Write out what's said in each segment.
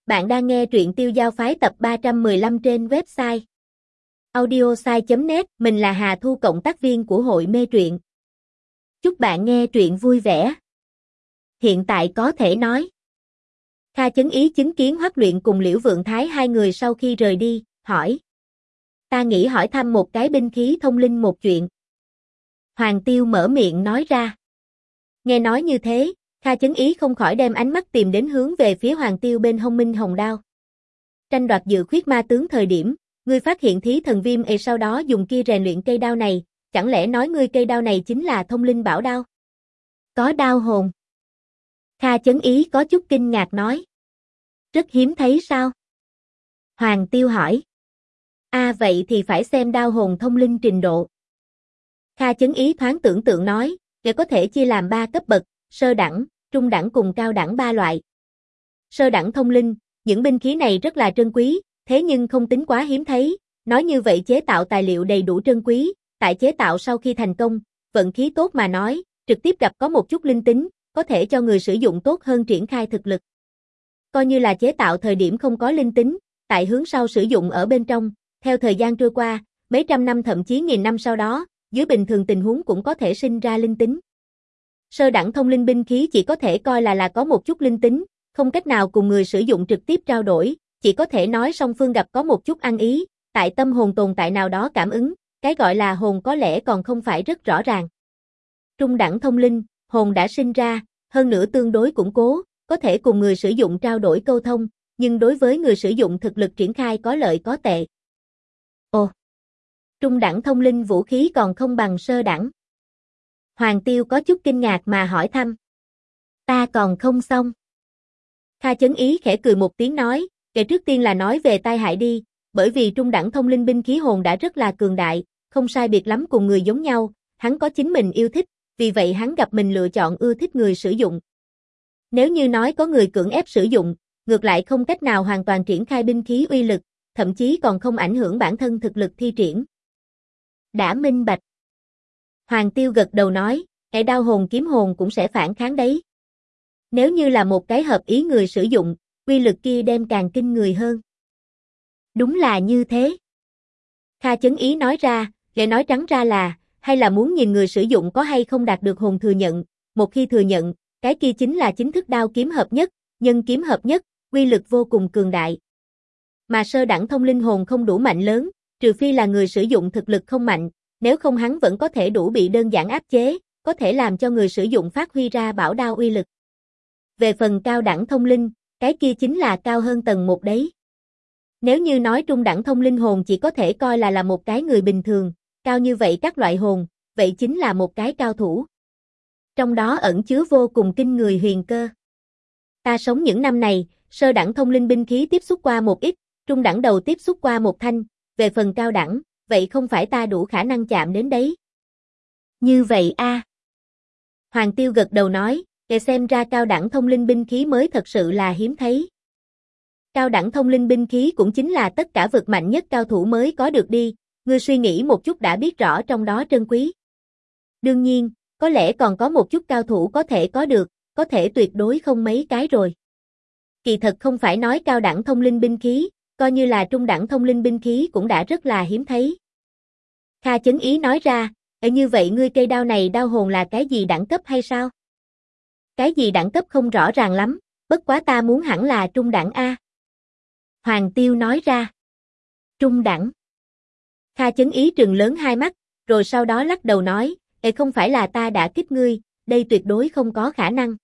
Bạn đang nghe truyện Tiêu Giao Phái tập 315 trên website audiosai.net. Mình là Hà Thu, cộng tác viên của hội mê truyện. Chúc bạn nghe truyện vui vẻ. Hiện tại có thể nói. Kha Chấn Ý chứng kiến Hoắc Luyện cùng Liễu Vượng Thái hai người sau khi rời đi, hỏi. Ta nghĩ hỏi thăm một cái binh khí thông linh một chuyện. Hoàng Tiêu mở miệng nói ra. Nghe nói như thế, Kha Chấn Ý không khỏi đem ánh mắt tìm đến hướng về phía Hoàng Tiêu bên hông Minh Hồng đao. Tranh đoạt dự khuyết ma tướng thời điểm, ngươi phát hiện thí thần viêm sau đó dùng kia rèn luyện cây đao này, chẳng lẽ nói ngươi cây đao này chính là thông linh bảo đao? Có đao hồn. Kha Chấn Ý có chút kinh ngạc nói. Rất hiếm thấy sao? Hoàng Tiêu hỏi. Vậy thì phải xem đao hồn thông linh trình độ. Kha Chấn Ý thoáng tưởng tượng nói, để có thể chia làm 3 cấp bậc, sơ đẳng, trung đẳng cùng cao đẳng 3 loại. Sơ đẳng thông linh, những binh khí này rất là trân quý, thế nhưng không tính quá hiếm thấy, nói như vậy chế tạo tài liệu đầy đủ trân quý, tại chế tạo sau khi thành công, vận khí tốt mà nói, trực tiếp gặp có một chút linh tính, có thể cho người sử dụng tốt hơn triển khai thực lực. Coi như là chế tạo thời điểm không có linh tính, tại hướng sau sử dụng ở bên trong, theo thời gian trôi qua, mấy trăm năm thậm chí nghìn năm sau đó, dưới bình thường tình huống cũng có thể sinh ra linh tính. Sơ đẳng thông linh binh khí chỉ có thể coi là có một chút linh tính, không cách nào cùng người sử dụng trực tiếp trao đổi, chỉ có thể nói song phương gặp có một chút ăn ý, tại tâm hồn tồn tại nào đó cảm ứng, cái gọi là hồn có lẽ còn không phải rất rõ ràng. Trung đẳng thông linh, hồn đã sinh ra, hơn nữa tương đối củng cố, có thể cùng người sử dụng trao đổi câu thông, nhưng đối với người sử dụng thực lực triển khai có lợi có tệ. Ồ! Trung đẳng thông linh vũ khí còn không bằng sơ đẳng. Hoàng Tiêu có chút kinh ngạc mà hỏi thăm. Ta còn không xong. Kha Chấn Ý khẽ cười một tiếng nói, kể trước tiên là nói về tai hại đi, bởi vì trung đẳng thông linh binh khí hồn đã rất là cường đại, không sai biệt lắm cùng người giống nhau, hắn có chính mình yêu thích, vì vậy hắn gặp mình lựa chọn ưa thích người sử dụng. Nếu như nói có người cưỡng ép sử dụng, ngược lại không cách nào hoàn toàn triển khai binh khí uy lực, thậm chí còn không ảnh hưởng bản thân thực lực thi triển. Đã minh bạch. Hoàng Tiêu gật đầu nói, đao hồn kiếm hồn cũng sẽ phản kháng đấy. Nếu như là một cái hợp ý người sử dụng, uy lực kia đem càng kinh người hơn. Đúng là như thế. Kha Chấn Ý nói ra, lại nói trắng ra là, hay là muốn nhìn người sử dụng có hay không đạt được hồn thừa nhận, một khi thừa nhận, cái kia chính là chính thức đao kiếm hợp nhất, nhân kiếm hợp nhất, uy lực vô cùng cường đại. Mà sơ đẳng thông linh hồn không đủ mạnh lớn, trừ phi là người sử dụng thực lực không mạnh, nếu không hắn vẫn có thể đủ bị đơn giản áp chế, có thể làm cho người sử dụng phát huy ra bảo đao uy lực. Về phần cao đẳng thông linh, cái kia chính là cao hơn tầng một đấy. Nếu như nói trung đẳng thông linh hồn chỉ có thể coi là một cái người bình thường, cao như vậy các loại hồn, vậy chính là một cái cao thủ. Trong đó ẩn chứa vô cùng kinh người huyền cơ. Ta sống những năm này, sơ đẳng thông linh binh khí tiếp xúc qua một ít, trung đẳng đầu tiếp xúc qua một thanh, về phần cao đẳng, vậy không phải ta đủ khả năng chạm đến đấy. Như vậy a. Hoàng Tiêu gật đầu nói, để xem ra cao đẳng thông linh binh khí mới thật sự là hiếm thấy. Cao đẳng thông linh binh khí cũng chính là tất cả vực mạnh nhất cao thủ mới có được đi, ngươi suy nghĩ một chút đã biết rõ trong đó trân quý. Đương nhiên, có lẽ còn có một chút cao thủ có thể có được, có thể tuyệt đối không mấy cái rồi. Kỳ thật không phải nói cao đẳng thông linh binh khí, coi như là trung đẳng thông linh binh khí cũng đã rất là hiếm thấy. Kha Chấn Ý nói ra, như vậy ngươi cây đao này đao hồn là cái gì đẳng cấp hay sao? Cái gì đẳng cấp không rõ ràng lắm, bất quá ta muốn hẳn là trung đẳng A. Hoàng Tiêu nói ra. Trung đẳng. Kha Chấn Ý trừng lớn hai mắt, rồi sau đó lắc đầu nói, không phải là ta đã kích ngươi, đây tuyệt đối không có khả năng.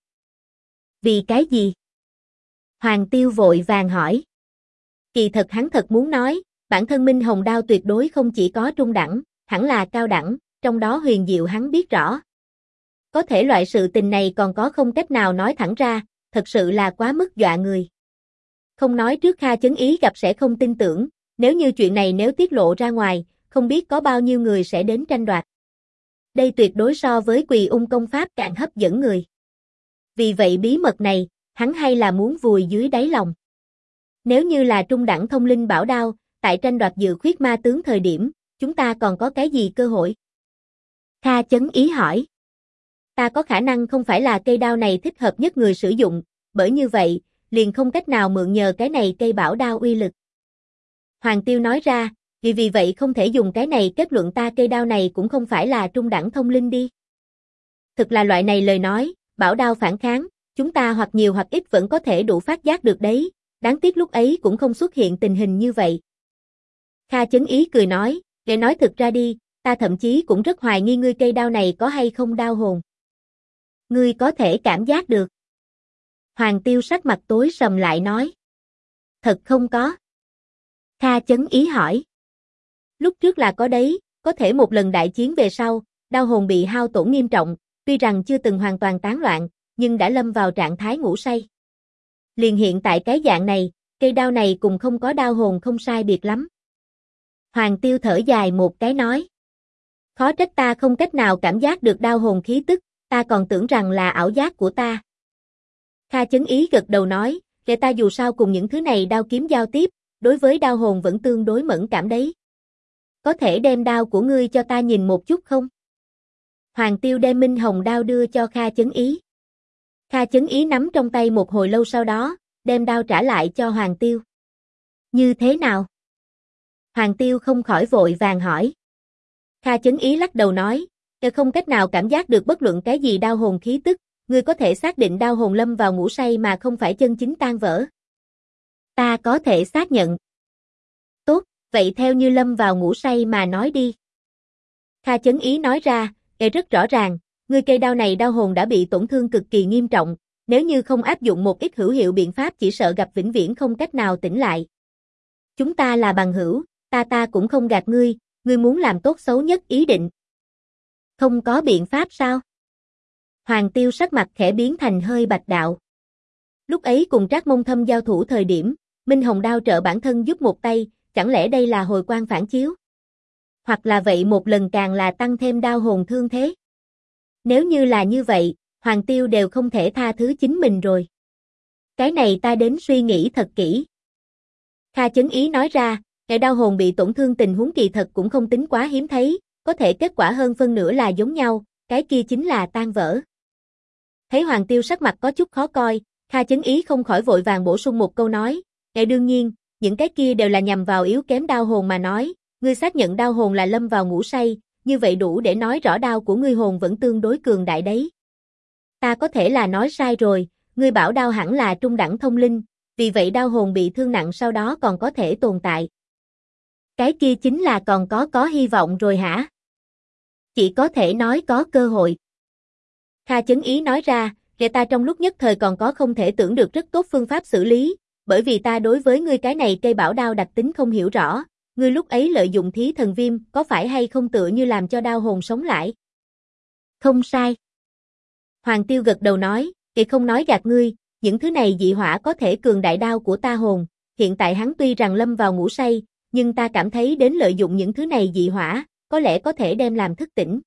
Vì cái gì? Hoàng Tiêu vội vàng hỏi. Kỳ thật hắn thật muốn nói, bản thân Minh Hồng đao tuyệt đối không chỉ có trung đẳng, hẳn là cao đẳng, trong đó huyền diệu hắn biết rõ. Có thể loại sự tình này còn có không cách nào nói thẳng ra, thật sự là quá mức dọa người. Không nói trước Kha Chấn Ý gặp sẽ không tin tưởng, nếu như chuyện này nếu tiết lộ ra ngoài, không biết có bao nhiêu người sẽ đến tranh đoạt. Đây tuyệt đối so với Quỳ Ung công pháp càng hấp dẫn người. Vì vậy bí mật này, hắn hay là muốn vùi dưới đáy lòng. Nếu như là trung đẳng thông linh bảo đao, tại tranh đoạt dự khuyết ma tướng thời điểm, chúng ta còn có cái gì cơ hội? Kha Chấn Ý hỏi. Ta có khả năng không phải là cây đao này thích hợp nhất người sử dụng, bởi như vậy, liền không cách nào mượn nhờ cái này cây bảo đao uy lực. Hoàng Tiêu nói ra, vì vậy không thể dùng cái này kết luận ta cây đao này cũng không phải là trung đẳng thông linh đi. Thực là loại này lời nói, bảo đao phản kháng, chúng ta hoặc nhiều hoặc ít vẫn có thể đủ phát giác được đấy, đáng tiếc lúc ấy cũng không xuất hiện tình hình như vậy. Kha Chấn Ý cười nói, để nói thực ra đi, ta thậm chí cũng rất hoài nghi ngươi cây đao này có hay không đao hồn. Ngươi có thể cảm giác được. Hoàng Tiêu sắc mặt tối sầm lại nói. Thật không có. Kha Chấn Ý hỏi. Lúc trước là có đấy, có thể một lần đại chiến về sau, đao hồn bị hao tổn nghiêm trọng, tuy rằng chưa từng hoàn toàn tán loạn, nhưng đã lâm vào trạng thái ngủ say. Liền hiện tại cái dạng này, cây đao này cùng không có đao hồn không sai biệt lắm. Hoàng Tiêu thở dài một cái nói. Khó trách ta không cách nào cảm giác được đao hồn khí tức, ta còn tưởng rằng là ảo giác của ta. Kha Chấn Ý gật đầu nói, để ta dù sao cùng những thứ này đao kiếm giao tiếp, đối với đao hồn vẫn tương đối mẫn cảm đấy. Có thể đem đao của ngươi cho ta nhìn một chút không? Hoàng Tiêu đem Minh Hồng đao đưa cho Kha Chấn Ý. Kha Chấn Ý nắm trong tay một hồi lâu sau đó, đem đao trả lại cho Hoàng Tiêu. Như thế nào? Hoàng Tiêu không khỏi vội vàng hỏi. Kha Chấn Ý lắc đầu nói, không cách nào cảm giác được bất luận cái gì đao hồn khí tức, ngươi có thể xác định đao hồn lâm vào ngủ say mà không phải chân chính tan vỡ. Ta có thể xác nhận. Tốt, vậy theo như lâm vào ngủ say mà nói đi. Kha Chấn Ý nói ra, rất rõ ràng, ngươi cây đao này đao hồn đã bị tổn thương cực kỳ nghiêm trọng, nếu như không áp dụng một ít hữu hiệu biện pháp chỉ sợ gặp vĩnh viễn không cách nào tỉnh lại. Chúng ta là bằng hữu, ta cũng không gạt ngươi muốn làm tốt xấu nhất ý định. Không có biện pháp sao? Hoàng Tiêu sắc mặt khẽ biến thành hơi bạch đạo. Lúc ấy cùng Trác Mông Thâm giao thủ thời điểm, Minh Hồng đao trợ bản thân giúp một tay, chẳng lẽ đây là hồi quang phản chiếu? Hoặc là vậy một lần càng là tăng thêm đao hồn thương thế? Nếu như là như vậy, Hoàng Tiêu đều không thể tha thứ chính mình rồi. Cái này ta đến suy nghĩ thật kỹ. Kha Chấn Ý nói ra, cái đao hồn bị tổn thương tình huống kỳ thật cũng không tính quá hiếm thấy, có thể kết quả hơn phân nửa là giống nhau, cái kia chính là tan vỡ. Thấy Hoàng Tiêu sắc mặt có chút khó coi, Kha Chấn Ý không khỏi vội vàng bổ sung một câu nói, đương nhiên, những cái kia đều là nhằm vào yếu kém đao hồn mà nói, ngươi xác nhận đao hồn là lâm vào ngủ say, như vậy đủ để nói rõ đao của ngươi hồn vẫn tương đối cường đại đấy. Ta có thể là nói sai rồi, ngươi bảo đao hẳn là trung đẳng thông linh, vì vậy đao hồn bị thương nặng sau đó còn có thể tồn tại. Cái kia chính là còn có hy vọng rồi hả? Chỉ có thể nói có cơ hội. Kha Chấn Ý nói ra, ta trong lúc nhất thời còn có không thể tưởng được rất tốt phương pháp xử lý, bởi vì ta đối với ngươi cái này cây bảo đao đặc tính không hiểu rõ, ngươi lúc ấy lợi dụng thí thần viêm có phải hay không tựa như làm cho đao hồn sống lại? Không sai. Hoàng Tiêu gật đầu nói, không nói gạt ngươi, những thứ này dị hỏa có thể cường đại đao của ta hồn, hiện tại hắn tuy rằng lâm vào ngủ say, nhưng ta cảm thấy đến lợi dụng những thứ này dị hỏa, có lẽ có thể đem làm thức tỉnh.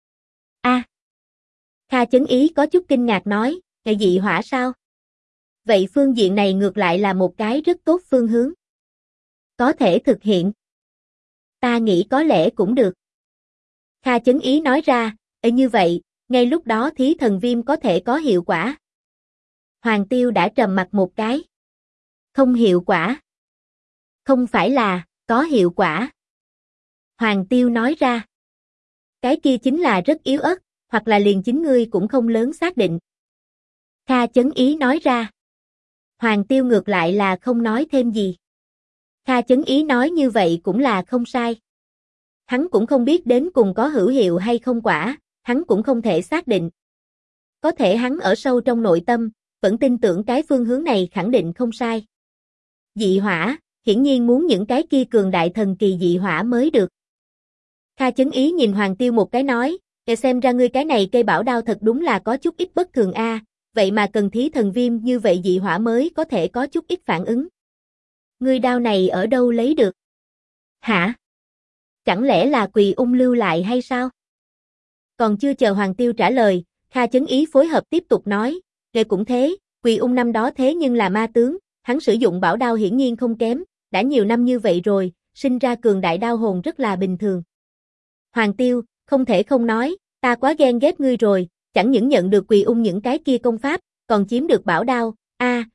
Kha Chấn Ý có chút kinh ngạc nói, dị hỏa sao? Vậy phương diện này ngược lại là một cái rất tốt phương hướng. Có thể thực hiện. Ta nghĩ có lẽ cũng được. Kha Chấn Ý nói ra, như vậy, ngay lúc đó thí thần viêm có thể có hiệu quả. Hoàng Tiêu đã trầm mặt một cái. Không hiệu quả. Không phải là, có hiệu quả. Hoàng Tiêu nói ra. Cái kia chính là rất yếu ớt, hoặc là liền chính ngươi cũng không lớn xác định. Kha Chấn Ý nói ra. Hoàng Tiêu ngược lại là không nói thêm gì. Kha Chấn Ý nói như vậy cũng là không sai. Hắn cũng không biết đến cùng có hữu hiệu hay không quả, hắn cũng không thể xác định. Có thể hắn ở sâu trong nội tâm, vẫn tin tưởng cái phương hướng này khẳng định không sai. Dị hỏa, hiển nhiên muốn những cái kia cường đại thần kỳ dị hỏa mới được. Kha Chấn Ý nhìn Hoàng Tiêu một cái nói, xem ra ngươi cái này cây bảo đao thật đúng là có chút ít bất thường a, vậy mà cần thí thần viêm như vậy dị hỏa mới có thể có chút ít phản ứng. Ngươi đao này ở đâu lấy được? Hả? Chẳng lẽ là Quỳ Ung lưu lại hay sao? Còn chưa chờ Hoàng Tiêu trả lời, Kha Chấn Ý phối hợp tiếp tục nói, cũng thế, Quỳ Ung năm đó thế nhưng là ma tướng, hắn sử dụng bảo đao hiển nhiên không kém, đã nhiều năm như vậy rồi, sinh ra cường đại đao hồn rất là bình thường. Hoàng Tiêu, không thể không nói, ta quá ghen ghét ngươi rồi, chẳng những nhận được Quỳ Ung những cái kia công pháp, còn chiếm được bảo đao,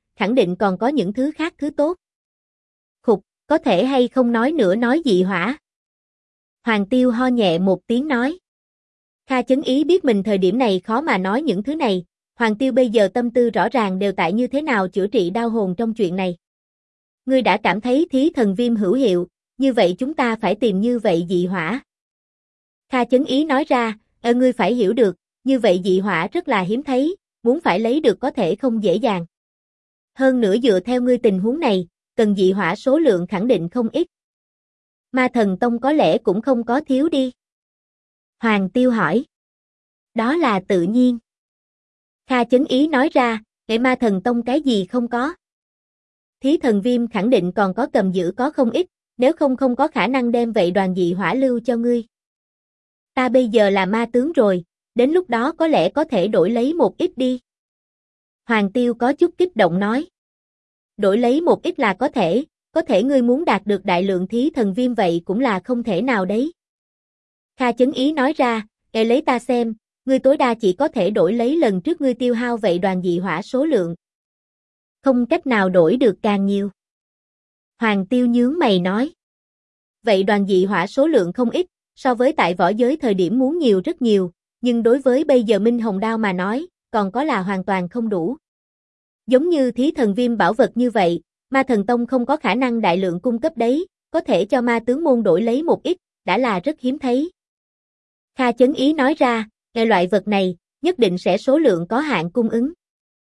khẳng định còn có những thứ khác thứ tốt. Khục, có thể hay không nói nữa nói dị hỏa. Hoàng Tiêu ho nhẹ một tiếng nói. Kha Chấn Ý biết mình thời điểm này khó mà nói những thứ này, Hoàng Tiêu bây giờ tâm tư rõ ràng đều tại như thế nào chữa trị đau hồn trong chuyện này. Ngươi đã cảm thấy thí thần viêm hữu hiệu, như vậy chúng ta phải tìm như vậy dị hỏa. Kha Chấn Ý nói ra, ngươi phải hiểu được, như vậy dị hỏa rất là hiếm thấy, muốn phải lấy được có thể không dễ dàng. Hơn nữa dựa theo ngươi tình huống này, cần dị hỏa số lượng khẳng định không ít. Ma Thần Tông có lẽ cũng không có thiếu đi. Hoàng Tiêu hỏi. Đó là tự nhiên. Kha Chấn Ý nói ra, để Ma Thần Tông cái gì không có. Thí thần viêm khẳng định còn có cầm giữ có không ít, nếu không có khả năng đem vậy đoàn dị hỏa lưu cho ngươi. Ta bây giờ là ma tướng rồi, đến lúc đó có lẽ có thể đổi lấy một ít đi. Hoàng Tiêu có chút kích động nói. Đổi lấy một ít là có thể ngươi muốn đạt được đại lượng thí thần viêm vậy cũng là không thể nào đấy. Kha Chấn Ý nói ra, lấy ta xem, ngươi tối đa chỉ có thể đổi lấy lần trước ngươi tiêu hao vậy đoàn dị hỏa số lượng. Không cách nào đổi được càng nhiều. Hoàng Tiêu nhướng mày nói. Vậy đoàn dị hỏa số lượng không ít, so với tại võ giới thời điểm muốn nhiều rất nhiều, nhưng đối với bây giờ Minh Hồng Đao mà nói, còn có là hoàn toàn không đủ. Giống như thí thần viêm bảo vật như vậy, Ma Thần Tông không có khả năng đại lượng cung cấp đấy, có thể cho ma tướng môn đổi lấy một ít, đã là rất hiếm thấy. Kha Chấn Ý nói ra, loại vật này, nhất định sẽ số lượng có hạn cung ứng.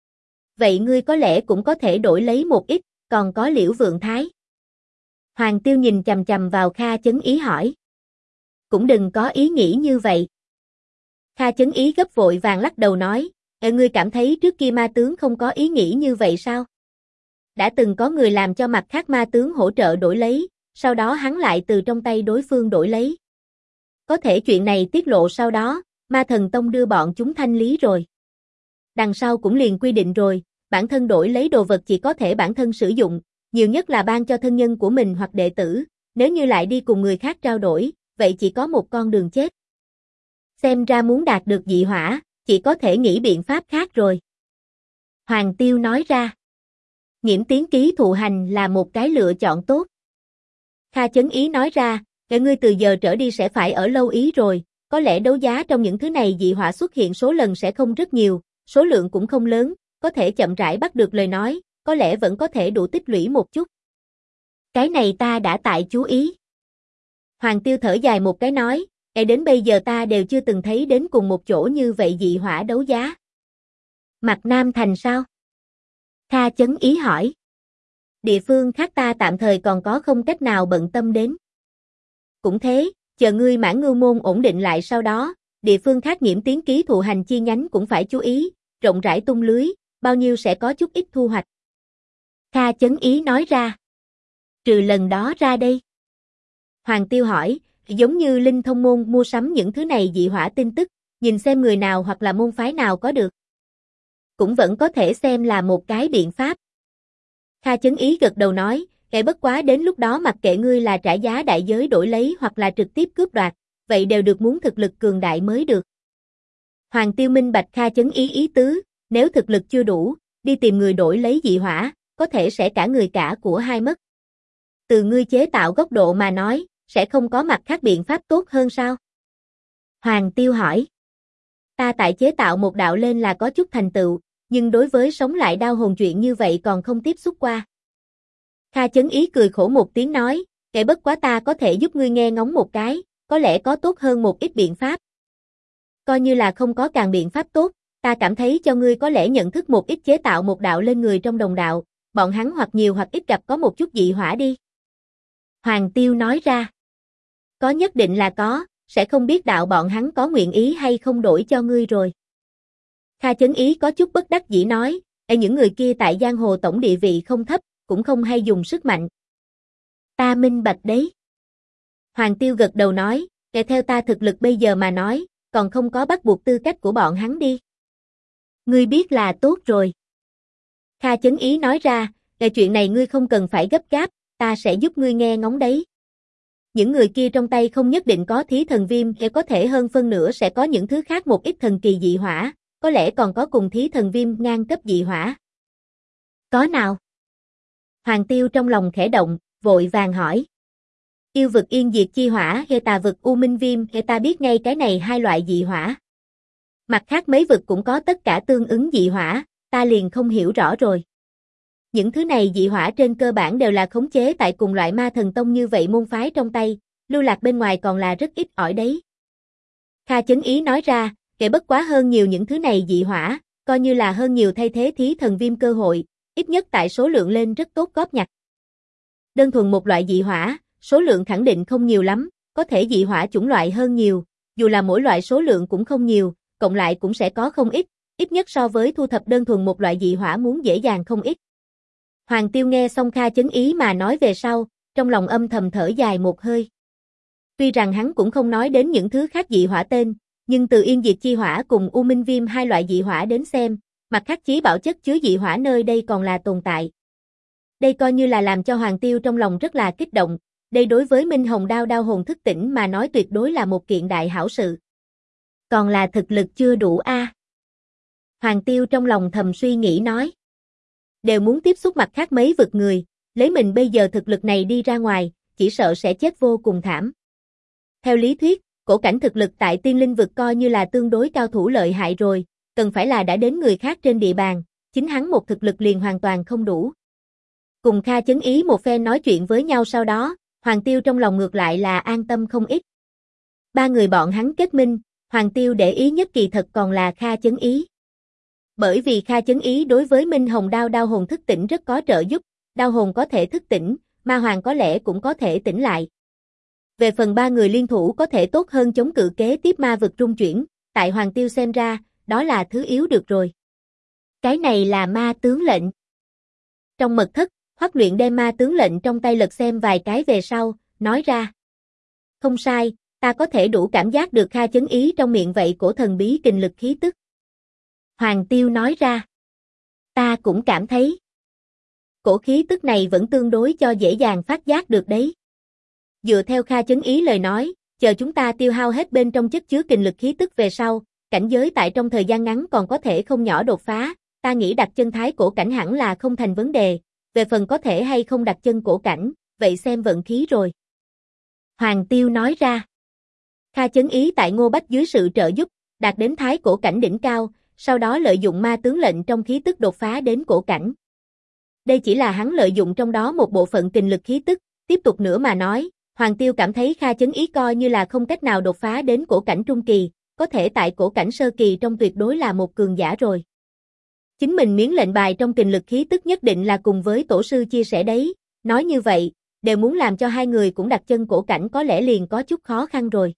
Vậy ngươi có lẽ cũng có thể đổi lấy một ít, còn có Liễu Vượng Thái. Hoàng Tiêu nhìn chằm chằm vào Kha Chấn Ý hỏi. Cũng đừng có ý nghĩ như vậy. Kha Chấn Ý gấp vội vàng lắc đầu nói, ngươi cảm thấy trước kia ma tướng không có ý nghĩ như vậy sao? Đã từng có người làm cho mặt khác ma tướng hỗ trợ đổi lấy, sau đó hắn lại từ trong tay đối phương đổi lấy. Có thể chuyện này tiết lộ sau đó, Ma Thần Tông đưa bọn chúng thanh lý rồi. Đằng sau cũng liền quy định rồi, bản thân đổi lấy đồ vật chỉ có thể bản thân sử dụng, nhiều nhất là ban cho thân nhân của mình hoặc đệ tử, nếu như lại đi cùng người khác trao đổi, vậy chỉ có một con đường chết. Xem ra muốn đạt được dị hỏa, chỉ có thể nghĩ biện pháp khác rồi. Hoàng Tiêu nói ra. Nghiễm tiến ký thụ hành là một cái lựa chọn tốt. Kha Chấn Ý nói ra, ngươi từ giờ trở đi sẽ phải ở lâu Ý rồi, có lẽ đấu giá trong những thứ này dị hỏa xuất hiện số lần sẽ không rất nhiều, số lượng cũng không lớn, có thể chậm rãi bắt được lời nói, có lẽ vẫn có thể đủ tích lũy một chút. Cái này ta đã tại chú ý. Hoàng Tiêu thở dài một cái nói, đến bây giờ ta đều chưa từng thấy đến cùng một chỗ như vậy dị hỏa đấu giá. Mặt Nam Thành sao? Kha Chấn Ý hỏi. Địa phương khác ta tạm thời còn có không cách nào bận tâm đến. Cũng thế, chờ ngươi Mãn Ngưu Môn ổn định lại sau đó, địa phương khác Nghiễm tiến ký thụ hành chi nhánh cũng phải chú ý, rộng rãi tung lưới, bao nhiêu sẽ có chút ít thu hoạch. Kha Chấn Ý nói ra. Trừ lần đó ra đây. Hoàng Tiêu hỏi, giống như Linh Thông Môn mua sắm những thứ này dị hỏa tin tức, nhìn xem người nào hoặc là môn phái nào có được. Cũng vẫn có thể xem là một cái biện pháp. Kha Chấn Ý gật đầu nói, bất quá đến lúc đó mặc kệ ngươi là trả giá đại giới đổi lấy hoặc là trực tiếp cướp đoạt, vậy đều được muốn thực lực cường đại mới được. Hoàng Tiêu minh bạch Kha Chấn Ý ý tứ, nếu thực lực chưa đủ, đi tìm người đổi lấy dị hỏa, có thể sẽ cả người cả của hai mất. Từ ngươi chế tạo góc độ mà nói, sẽ không có mặt khác biện pháp tốt hơn sao? Hoàng Tiêu hỏi. Ta tại chế tạo một đạo lên là có chút thành tựu, nhưng đối với sống lại đau hồn chuyện như vậy còn không tiếp xúc qua. Kha Chấn Ý cười khổ một tiếng nói, bất quá ta có thể giúp ngươi nghe ngóng một cái, có lẽ có tốt hơn một ít biện pháp. Coi như là không có càng biện pháp tốt, ta cảm thấy cho ngươi có lẽ nhận thức một ít chế tạo một đạo lên người trong đồng đạo, bọn hắn hoặc nhiều hoặc ít gặp có một chút dị hỏa đi. Hoàng Tiêu nói ra. Có nhất định là có, sẽ không biết đạo bọn hắn có nguyện ý hay không đổi cho ngươi rồi. Kha Chấn Ý có chút bất đắc dĩ nói, những người kia tại giang hồ tổng địa vị không thấp, cũng không hay dùng sức mạnh. Ta minh bạch đấy. Hoàng Tiêu gật đầu nói, theo ta thực lực bây giờ mà nói, còn không có bắt buộc tư cách của bọn hắn đi. Ngươi biết là tốt rồi. Kha Chấn Ý nói ra, chuyện này ngươi không cần phải gấp gáp, ta sẽ giúp ngươi nghe ngóng đấy. Những người kia trong tay không nhất định có thí thần viêm, có thể hơn phân nửa sẽ có những thứ khác một ít thần kỳ dị hỏa, có lẽ còn có cùng thí thần viêm ngang cấp dị hỏa. Có nào? Hoàng Tiêu trong lòng khẽ động, vội vàng hỏi. Yêu vực yên diệt chi hỏa hay tà vực u minh viêm hay ta biết ngay cái này hai loại dị hỏa. Mặt khác mấy vực cũng có tất cả tương ứng dị hỏa, ta liền không hiểu rõ rồi. Những thứ này dị hỏa trên cơ bản đều là khống chế tại cùng loại ma thần tông như vậy môn phái trong tay, lưu lạc bên ngoài còn là rất ít ỏi đấy. Kha Chấn Ý nói ra, kể bất quá hơn nhiều những thứ này dị hỏa, coi như là hơn nhiều thay thế thí thần viêm cơ hội, ít nhất tại số lượng lên rất tốt góp nhặt. Đơn thuần một loại dị hỏa, số lượng khẳng định không nhiều lắm, có thể dị hỏa chủng loại hơn nhiều, dù là mỗi loại số lượng cũng không nhiều, cộng lại cũng sẽ có không ít nhất so với thu thập đơn thuần một loại dị hỏa muốn dễ dàng không ít. Hoàng Tiêu nghe xong Kha Chấn Ý mà nói về sau, trong lòng âm thầm thở dài một hơi. Tuy rằng hắn cũng không nói đến những thứ khác dị hỏa tên, nhưng từ yên diệt chi hỏa cùng u minh viêm hai loại dị hỏa đến xem, mặt khác chí bảo chất chứa dị hỏa nơi đây còn là tồn tại. Đây coi như là làm cho Hoàng Tiêu trong lòng rất là kích động, đây đối với Minh Hồng Đao đao hồn thức tỉnh mà nói tuyệt đối là một kiện đại hảo sự. Còn là thực lực chưa đủ a. Hoàng Tiêu trong lòng thầm suy nghĩ nói. Đều muốn tiếp xúc mặt khác mấy vực người, lấy mình bây giờ thực lực này đi ra ngoài, chỉ sợ sẽ chết vô cùng thảm. Theo lý thuyết, cổ cảnh thực lực tại tiên linh vực coi như là tương đối cao thủ lợi hại rồi, cần phải là đã đến người khác trên địa bàn, chính hắn một thực lực liền hoàn toàn không đủ. Cùng Kha Chấn Ý một phen nói chuyện với nhau sau đó, Hoàng Tiêu trong lòng ngược lại là an tâm không ít. Ba người bọn hắn kết minh, Hoàng Tiêu để ý nhất kỳ thật còn là Kha Chấn Ý. Bởi vì Kha Chấn Ý đối với Minh Hồng Đao đao hồn thức tỉnh rất có trợ giúp, đao hồn có thể thức tỉnh, ma hoàng có lẽ cũng có thể tỉnh lại. Về phần ba người liên thủ có thể tốt hơn chống cự kế tiếp ma vực trung chuyển, tại Hoàng Tiêu xem ra, đó là thứ yếu được rồi. Cái này là ma tướng lệnh. Trong mật thất, Hoắc Luyện đem ma tướng lệnh trong tay lật xem vài cái về sau, nói ra. Không sai, ta có thể đủ cảm giác được Kha Chấn Ý trong miệng vậy cổ thần bí kình lực khí tức. Hoàng Tiêu nói ra. Ta cũng cảm thấy. Cổ khí tức này vẫn tương đối cho dễ dàng phát giác được đấy. Dựa theo Kha Chấn Ý lời nói, chờ chúng ta tiêu hao hết bên trong chất chứa kình lực khí tức về sau, cảnh giới tại trong thời gian ngắn còn có thể không nhỏ đột phá, ta nghĩ đặt chân thái cổ cảnh hẳn là không thành vấn đề, về phần có thể hay không đặt chân cổ cảnh, vậy xem vận khí rồi. Hoàng Tiêu nói ra. Kha Chấn Ý tại Ngô Bách dưới sự trợ giúp, đạt đến thái cổ cảnh đỉnh cao, sau đó lợi dụng ma tướng lệnh trong khí tức đột phá đến cổ cảnh. Đây chỉ là hắn lợi dụng trong đó một bộ phận kình lực khí tức, tiếp tục nữa mà nói, Hoàng Tiêu cảm thấy Kha Chấn Ý coi như là không cách nào đột phá đến cổ cảnh trung kỳ, có thể tại cổ cảnh sơ kỳ trong tuyệt đối là một cường giả rồi. Chính mình miếng lệnh bài trong kình lực khí tức nhất định là cùng với tổ sư chia sẻ đấy, nói như vậy, đều muốn làm cho hai người cũng đặt chân cổ cảnh có lẽ liền có chút khó khăn rồi.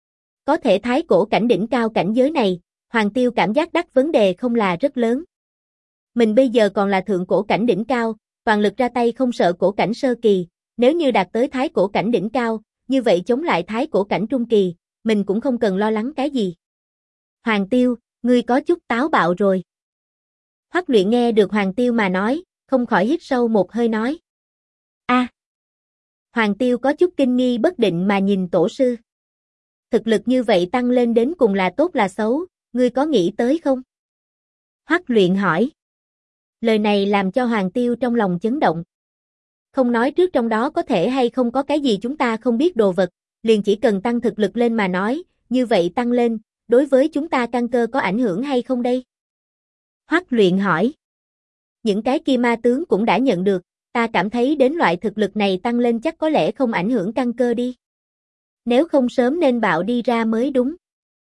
Có thể thái cổ cảnh đỉnh cao cảnh giới này, Hoàng Tiêu cảm giác đắc vấn đề không là rất lớn. Mình bây giờ còn là thượng cổ cảnh đỉnh cao, toàn lực ra tay không sợ cổ cảnh sơ kỳ, nếu như đạt tới thái cổ cảnh đỉnh cao, như vậy chống lại thái cổ cảnh trung kỳ, mình cũng không cần lo lắng cái gì. Hoàng Tiêu, ngươi có chút táo bạo rồi. Hoắc Luyện nghe được Hoàng Tiêu mà nói, không khỏi hít sâu một hơi nói. A. Hoàng Tiêu có chút kinh nghi bất định mà nhìn tổ sư. Thực lực như vậy tăng lên đến cùng là tốt là xấu, ngươi có nghĩ tới không? Hoắc Luyện hỏi. Lời này làm cho Hoàng Tiêu trong lòng chấn động. Không nói trước trong đó có thể hay không có cái gì chúng ta không biết đồ vật, liền chỉ cần tăng thực lực lên mà nói, như vậy tăng lên, đối với chúng ta căn cơ có ảnh hưởng hay không đây? Hoắc Luyện hỏi. Những cái kia ma tướng cũng đã nhận được, ta cảm thấy đến loại thực lực này tăng lên chắc có lẽ không ảnh hưởng căn cơ đi. Nếu không sớm nên bạo đi ra mới đúng.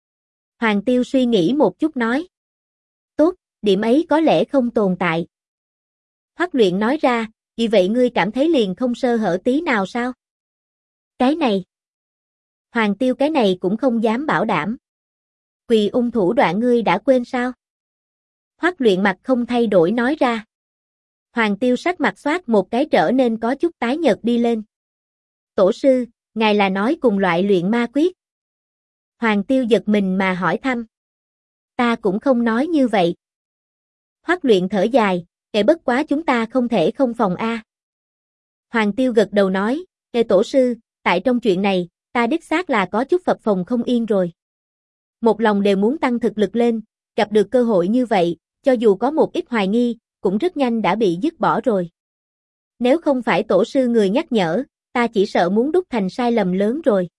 Hoàng Tiêu suy nghĩ một chút nói. Tốt, điểm ấy có lẽ không tồn tại. Hoắc Luyện nói ra, vì vậy ngươi cảm thấy liền không sơ hở tí nào sao? Cái này. Hoàng Tiêu cái này cũng không dám bảo đảm. Quỳ ung thủ đoạn ngươi đã quên sao? Hoắc Luyện mặt không thay đổi nói ra. Hoàng Tiêu sắc mặt xoát một cái trở nên có chút tái nhợt đi lên. Tổ sư, ngài là nói cùng loại luyện ma quyết. Hoàng Tiêu giật mình mà hỏi thăm. Ta cũng không nói như vậy. Hoắc Luyện thở dài, kể bất quá chúng ta không thể không phòng a. Hoàng Tiêu gật đầu nói, kể tổ sư, tại trong chuyện này, ta đích xác là có chút phập phồng không yên rồi. Một lòng đều muốn tăng thực lực lên, gặp được cơ hội như vậy, cho dù có một ít hoài nghi, cũng rất nhanh đã bị dứt bỏ rồi. Nếu không phải tổ sư người nhắc nhở, ta chỉ sợ muốn đúc thành sai lầm lớn rồi.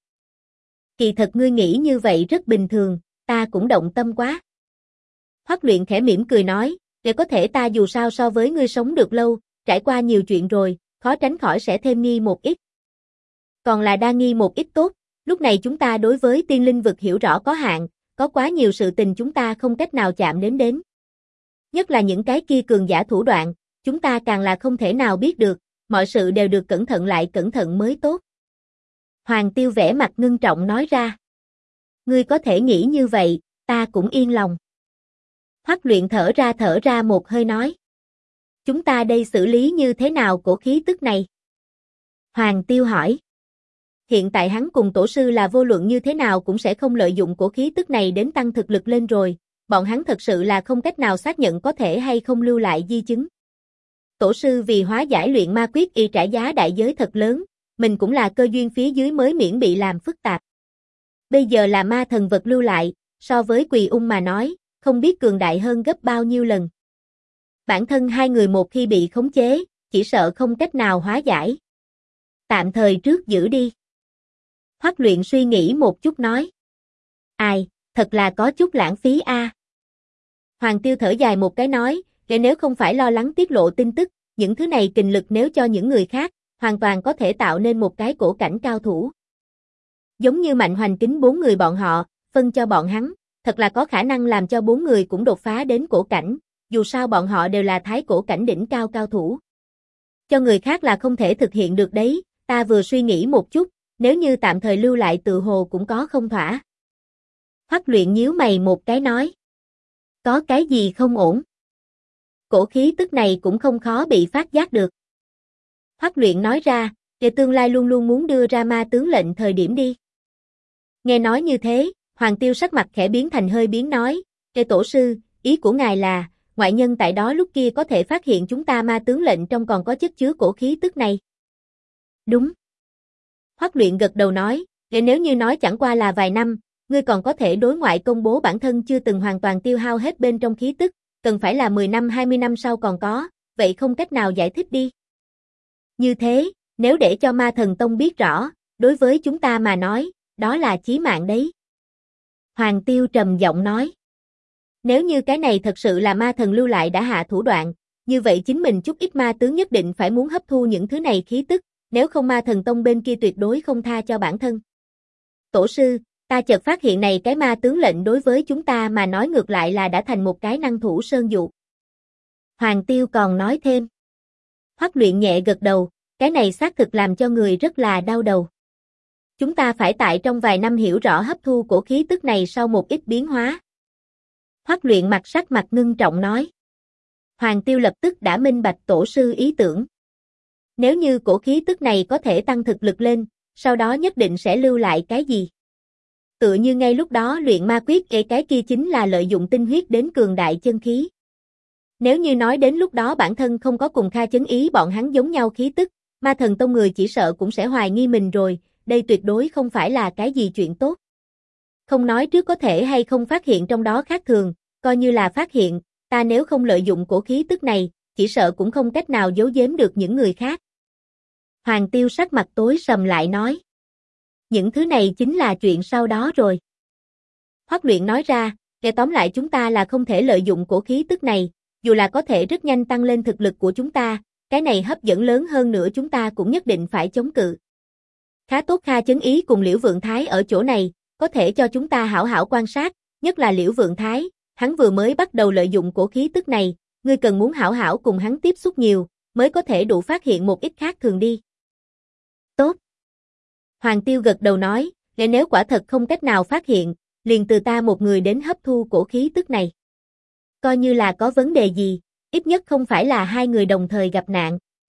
Kỳ thật ngươi nghĩ như vậy rất bình thường, ta cũng động tâm quá. Hoắc Luyện khẽ mỉm cười nói, để có thể ta dù sao so với ngươi sống được lâu, trải qua nhiều chuyện rồi, khó tránh khỏi sẽ thêm nghi một ít. Còn là đa nghi một ít tốt, lúc này chúng ta đối với tiên linh vực hiểu rõ có hạn, có quá nhiều sự tình chúng ta không cách nào chạm đến. Nhất là những cái kia cường giả thủ đoạn, chúng ta càng là không thể nào biết được, mọi sự đều được cẩn thận lại cẩn thận mới tốt. Hoàng Tiêu vẻ mặt ngưng trọng nói ra. Ngươi có thể nghĩ như vậy, ta cũng yên lòng. Hoắc Luyện thở ra một hơi nói. Chúng ta đây xử lý như thế nào cổ khí tức này? Hoàng Tiêu hỏi. Hiện tại hắn cùng tổ sư là vô luận như thế nào cũng sẽ không lợi dụng cổ khí tức này đến tăng thực lực lên rồi, bọn hắn thật sự là không cách nào xác nhận có thể hay không lưu lại di chứng. Tổ sư vì hóa giải luyện ma quyết y trả giá đại giới thật lớn, mình cũng là cơ duyên phía dưới mới miễn bị làm phức tạp. Bây giờ là ma thần vật lưu lại, so với Quỳ Ung mà nói, không biết cường đại hơn gấp bao nhiêu lần. Bản thân hai người một khi bị khống chế, chỉ sợ không cách nào hóa giải. Tạm thời trước giữ đi. Hoắc Luyện suy nghĩ một chút nói. Ai, thật là có chút lãng phí a. Hoàng Tiêu thở dài một cái nói, để nếu không phải lo lắng tiết lộ tin tức, những thứ này kình lực nếu cho những người khác, hoàn toàn có thể tạo nên một cái cổ cảnh cao thủ. Giống như Mạnh Hoành Kính 4 người bọn họ, phân cho bọn hắn, thật là có khả năng làm cho 4 người cũng đột phá đến cổ cảnh, dù sao bọn họ đều là thái cổ cảnh đỉnh cao cao thủ. Cho người khác là không thể thực hiện được đấy, ta vừa suy nghĩ một chút, nếu như tạm thời lưu lại tự hồ cũng có không thỏa. Hoắc Luyện nhíu mày một cái nói. Có cái gì không ổn? Cổ khí tức này cũng không khó bị phát giác được. Hoắc Luyện nói ra, để tương lai luôn luôn muốn đưa ra ma tướng lệnh thời điểm đi. Nghe nói như thế, Hoàng Tiêu sắc mặt khẽ biến thành hơi biến nói, để tổ sư, ý của ngài là, ngoại nhân tại đó lúc kia có thể phát hiện chúng ta ma tướng lệnh trong còn có chất chứa cổ khí tức này. Đúng. Hoắc Luyện gật đầu nói, để nếu như nói chẳng qua là vài năm, ngươi còn có thể đối ngoại công bố bản thân chưa từng hoàn toàn tiêu hao hết bên trong khí tức, cần phải là 10 năm 20 năm sau còn có, vậy không cách nào giải thích đi. Như thế, nếu để cho ma thần tông biết rõ, đối với chúng ta mà nói, đó là chí mạng đấy. Hoàng Tiêu trầm giọng nói. Nếu như cái này thật sự là ma thần lưu lại đã hạ thủ đoạn, như vậy chính mình chút ít ma tướng nhất định phải muốn hấp thu những thứ này khí tức, nếu không ma thần tông bên kia tuyệt đối không tha cho bản thân. Tổ sư, ta chợt phát hiện này cái ma tướng lệnh đối với chúng ta mà nói ngược lại là đã thành một cái năng thủ sơn dụ. Hoàng Tiêu còn nói thêm. Hoắc Luyện nhẹ gật đầu, cái này xác thực làm cho người rất là đau đầu. Chúng ta phải tại trong vài năm hiểu rõ hấp thu cổ khí tức này sau một ít biến hóa. Hoắc Luyện sắc mặt ngưng trọng nói. Hoàng Tiêu lập tức đã minh bạch tổ sư ý tưởng. Nếu như cổ khí tức này có thể tăng thực lực lên, sau đó nhất định sẽ lưu lại cái gì? Tựa như ngay lúc đó luyện ma quyết cái kia chính là lợi dụng tinh huyết đến cường đại chân khí. Nếu như nói đến lúc đó bản thân không có cùng Kha Chấn Ý bọn hắn giống nhau khí tức, ma thần tông người chỉ sợ cũng sẽ hoài nghi mình rồi, đây tuyệt đối không phải là cái gì chuyện tốt. Không nói trước có thể hay không phát hiện trong đó khác thường, coi như là phát hiện, ta nếu không lợi dụng cổ khí tức này, chỉ sợ cũng không cách nào giấu giếm được những người khác. Hoàng Tiêu sắc mặt tối sầm lại nói. Những thứ này chính là chuyện sau đó rồi. Hoắc Luyện nói ra, nghe tóm lại chúng ta là không thể lợi dụng cổ khí tức này, dù là có thể rất nhanh tăng lên thực lực của chúng ta, cái này hấp dẫn lớn hơn nữa chúng ta cũng nhất định phải chống cự. Khá tốt Kha Chấn Ý cùng Liễu Vượng Thái ở chỗ này, có thể cho chúng ta hảo hảo quan sát, nhất là Liễu Vượng Thái, hắn vừa mới bắt đầu lợi dụng cổ khí tức này, ngươi cần muốn hảo hảo cùng hắn tiếp xúc nhiều, mới có thể đủ phát hiện một ít khác thường đi. Tốt. Hoàng Tiêu gật đầu nói, nếu quả thật không cách nào phát hiện, liền từ ta một người đến hấp thu cổ khí tức này. Coi như là có vấn đề gì, ít nhất không phải là hai người đồng thời gặp nạn.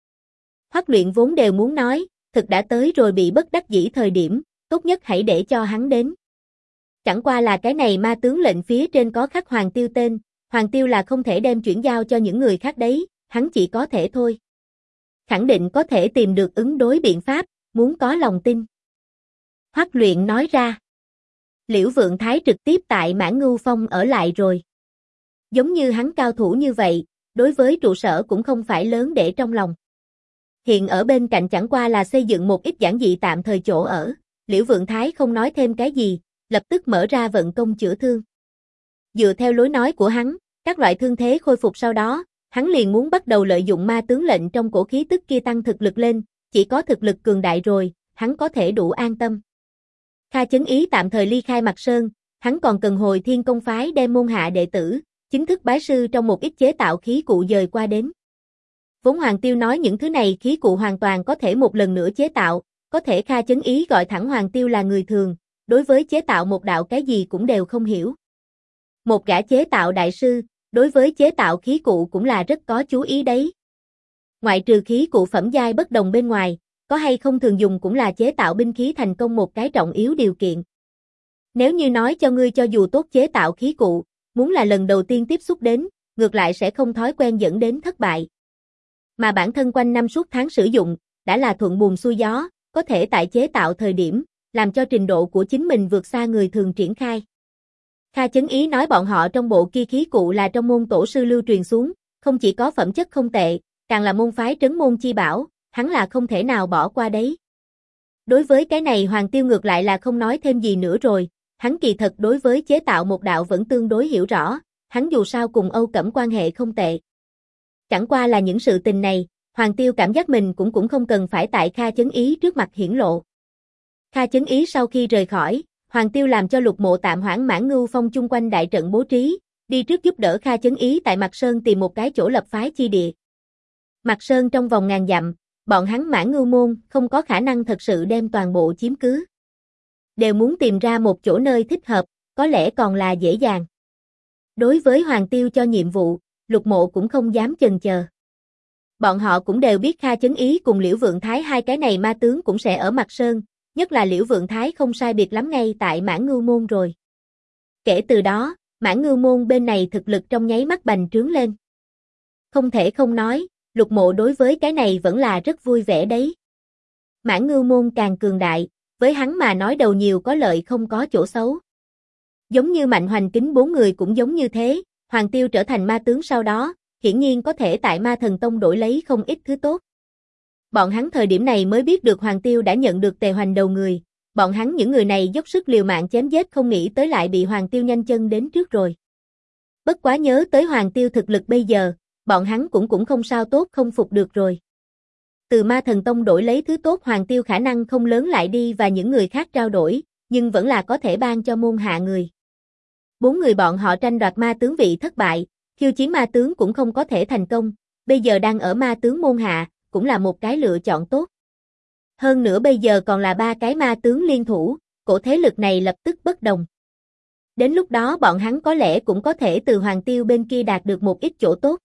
Hoắc Luyện vốn đều muốn nói, thực đã tới rồi bị bất đắc dĩ thời điểm, tốt nhất hãy để cho hắn đến. Chẳng qua là cái này ma tướng lệnh phía trên có khắc Hoàng Tiêu tên, Hoàng Tiêu là không thể đem chuyển giao cho những người khác đấy, hắn chỉ có thể thôi. Khẳng định có thể tìm được ứng đối biện pháp, muốn có lòng tin. Hoắc Luyện nói ra. Liễu Vượng Thái trực tiếp tại Mãn Ngưu Phong ở lại rồi. Giống như hắn cao thủ như vậy, đối với trụ sở cũng không phải lớn để trong lòng. Hiện ở bên cạnh chẳng qua là xây dựng một ít giản dị tạm thời chỗ ở, Liễu Vượng Thái không nói thêm cái gì, lập tức mở ra vận công chữa thương. Dựa theo lối nói của hắn, các loại thương thế khôi phục sau đó, hắn liền muốn bắt đầu lợi dụng ma tướng lệnh trong cổ khí tức kia tăng thực lực lên, chỉ có thực lực cường đại rồi, hắn có thể đủ an tâm. Kha Chấn Ý tạm thời ly khai Mạc Sơn, hắn còn cần hồi Thiên Công phái đem môn hạ đệ tử, chính thức bái sư trong một ít chế tạo khí cụ dời qua đến. Vốn Hoàng Tiêu nói những thứ này khí cụ hoàn toàn có thể một lần nữa chế tạo, có thể Kha Chấn Ý gọi thẳng Hoàng Tiêu là người thường, đối với chế tạo một đạo cái gì cũng đều không hiểu. Một gã chế tạo đại sư, đối với chế tạo khí cụ cũng là rất có chú ý đấy. Ngoại trừ khí cụ phẩm giai bất đồng bên ngoài, có hay không thường dùng cũng là chế tạo binh khí thành công một cái trọng yếu điều kiện. Nếu như nói cho ngươi cho dù tốt chế tạo khí cụ, muốn là lần đầu tiên tiếp xúc đến, ngược lại sẽ không thói quen dẫn đến thất bại. Mà bản thân quanh năm suốt tháng sử dụng, đã là thuận buồm xuôi gió, có thể tại chế tạo thời điểm, làm cho trình độ của chính mình vượt xa người thường triển khai. Kha Chấn Ý nói bọn họ trong bộ kia khí cụ là trong môn tổ sư lưu truyền xuống, không chỉ có phẩm chất không tệ, càng là môn phái trấn môn chi bảo, hắn là không thể nào bỏ qua đấy. Đối với cái này Hoàng Tiêu ngược lại là không nói thêm gì nữa rồi, hắn kỳ thật đối với chế tạo một đạo vẫn tương đối hiểu rõ, hắn dù sao cùng Âu Cẩm quan hệ không tệ. Chẳng qua là những sự tình này, Hoàng Tiêu cảm giác mình cũng không cần phải tại Kha Chấn Ý trước mặt hiển lộ. Kha Chấn Ý sau khi rời khỏi, Hoàng Tiêu làm cho Lục Mộ tạm hoãn Mãn Ngưu Phong chung quanh đại trận bố trí, đi trước giúp đỡ Kha Chấn Ý tại Mạc Sơn tìm một cái chỗ lập phái chi địa. Mạc Sơn trong vòng ngàn dặm, bọn hắn Mãn Ngưu môn không có khả năng thật sự đem toàn bộ chiếm cứ. Đều muốn tìm ra một chỗ nơi thích hợp, có lẽ còn là dễ dàng. Đối với Hoàng Tiêu cho nhiệm vụ, Lục Mộ cũng không dám chần chờ. Bọn họ cũng đều biết Kha Chấn Ý cùng Liễu Vượng Thái hai cái này ma tướng cũng sẽ ở Mạc Sơn, nhất là Liễu Vượng Thái không sai biệt lắm ngay tại Mãn Ngưu môn rồi. Kể từ đó, Mãn Ngưu môn bên này thực lực trong nháy mắt bành trướng lên. Không thể không nói, Lục Mộ đối với cái này vẫn là rất vui vẻ đấy. Mãn Ngưu môn càng cường đại, với hắn mà nói đầu nhiều có lợi không có chỗ xấu. Giống như Mạnh Hoành Kính bốn người cũng giống như thế, Hoàng Tiêu trở thành ma tướng sau đó, hiển nhiên có thể tại Ma Thần Tông đổi lấy không ít thứ tốt. Bọn hắn thời điểm này mới biết được Hoàng Tiêu đã nhận được Tề Hoành đầu người, bọn hắn những người này dốc sức liều mạng chém giết không nghĩ tới lại bị Hoàng Tiêu nhanh chân đến trước rồi. Bất quá nhớ tới Hoàng Tiêu thực lực bây giờ, bọn hắn cũng không sao tốt không phục được rồi. Từ Ma Thần Tông đổi lấy thứ tốt Hoàng Tiêu khả năng không lớn lại đi và những người khác trao đổi, nhưng vẫn là có thể ban cho môn hạ người. 4 người bọn họ tranh đoạt ma tướng vị thất bại, khiêu chiến ma tướng cũng không có thể thành công, bây giờ đang ở ma tướng môn hạ, cũng là một cái lựa chọn tốt. Hơn nữa bây giờ còn là 3 cái ma tướng liên thủ, cổ thế lực này lập tức bất đồng. Đến lúc đó bọn hắn có lẽ cũng có thể từ Hoàng Tiêu bên kia đạt được một ít chỗ tốt.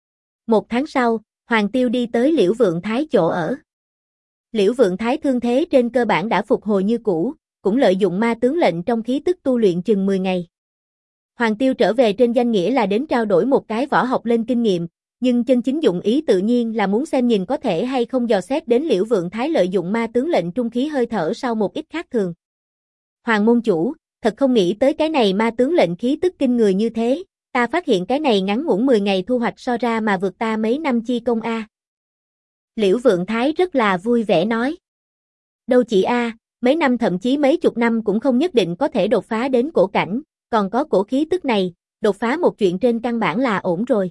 1 tháng sau, Hoàng Tiêu đi tới Liễu Vượng Thái chỗ ở. Liễu Vượng Thái thương thế trên cơ bản đã phục hồi như cũ, cũng lợi dụng ma tướng lệnh trong khí tức tu luyện chừng 10 ngày. Hoàng Tiêu trở về trên danh nghĩa là đến trao đổi một cái võ học lên kinh nghiệm, nhưng chân chính dụng ý tự nhiên là muốn xem nhìn có thể hay không dò xét đến Liễu Vượng Thái lợi dụng ma tướng lệnh trung khí hơi thở sau một ít khác thường. Hoàng môn chủ, thật không nghĩ tới cái này ma tướng lệnh khí tức kinh người như thế, ta phát hiện cái này ngắn ngủn 10 ngày thu hoạch so ra mà vượt ta mấy năm chi công a. Liễu Vượng Thái rất là vui vẻ nói. Đâu chỉ a, mấy năm thậm chí mấy chục năm cũng không nhất định có thể đột phá đến cổ cảnh, còn có cổ khí tức này, đột phá một chuyện trên căn bản là ổn rồi.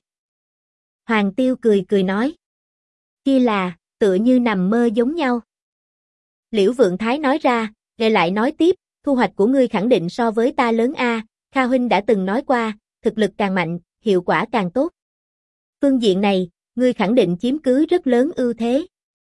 Hoàng Tiêu cười cười nói. Kia là, tựa như nằm mơ giống nhau. Liễu Vượng Thái nói ra, lại nói tiếp, thu hoạch của ngươi khẳng định so với ta lớn a, Kha huynh đã từng nói qua, thực lực càng mạnh, hiệu quả càng tốt. Phương diện này, ngươi khẳng định chiếm cứ rất lớn ưu thế.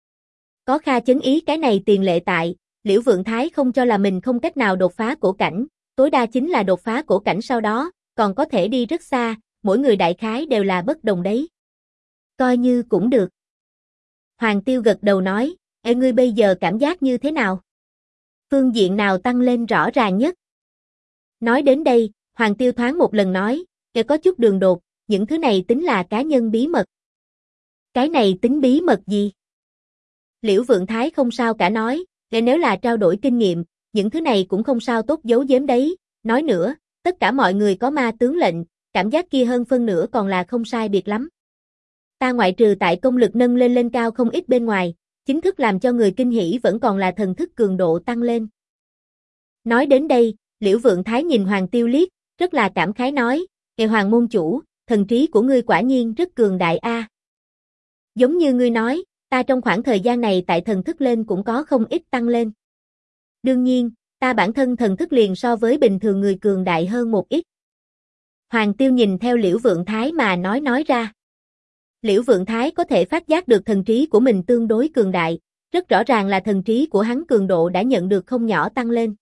Có Kha Chấn Ý cái này tiền lệ tại, Liễu Vượng Thái không cho là mình không cách nào đột phá cổ cảnh, tối đa chính là đột phá cổ cảnh sau đó, còn có thể đi rất xa, mỗi người đại khái đều là bất đồng đấy. Coi như cũng được. Hoàng Tiêu gật đầu nói, ngươi bây giờ cảm giác như thế nào? Phương diện nào tăng lên rõ ràng nhất? Nói đến đây, Hoàng Tiêu thoáng một lần nói, có chút đường đột, những thứ này tính là cá nhân bí mật. Cái này tính bí mật gì? Liễu Vượng Thái không sao cả nói, nếu là trao đổi kinh nghiệm, những thứ này cũng không sao tốt giấu giếm đấy, nói nữa, tất cả mọi người có ma tướng lệnh, cảm giác kia hơn phân nửa còn là không sai biệt lắm. Ta ngoại trừ tại công lực nâng lên cao không ít bên ngoài, chính thức làm cho người kinh hỉ vẫn còn là thần thức cường độ tăng lên. Nói đến đây, Liễu Vượng Thái nhìn Hoàng Tiêu liếc, rất là cảm khái nói, Hoàng môn chủ, thần trí của ngươi quả nhiên rất cường đại a. Giống như ngươi nói, ta trong khoảng thời gian này tại thần thức lên cũng có không ít tăng lên. Đương nhiên, ta bản thân thần thức liền so với bình thường người cường đại hơn một ít. Hoàng Tiêu nhìn theo Liễu Vượng Thái mà nói ra. Liễu Vượng Thái có thể phát giác được thần trí của mình tương đối cường đại, rất rõ ràng là thần trí của hắn cường độ đã nhận được không nhỏ tăng lên.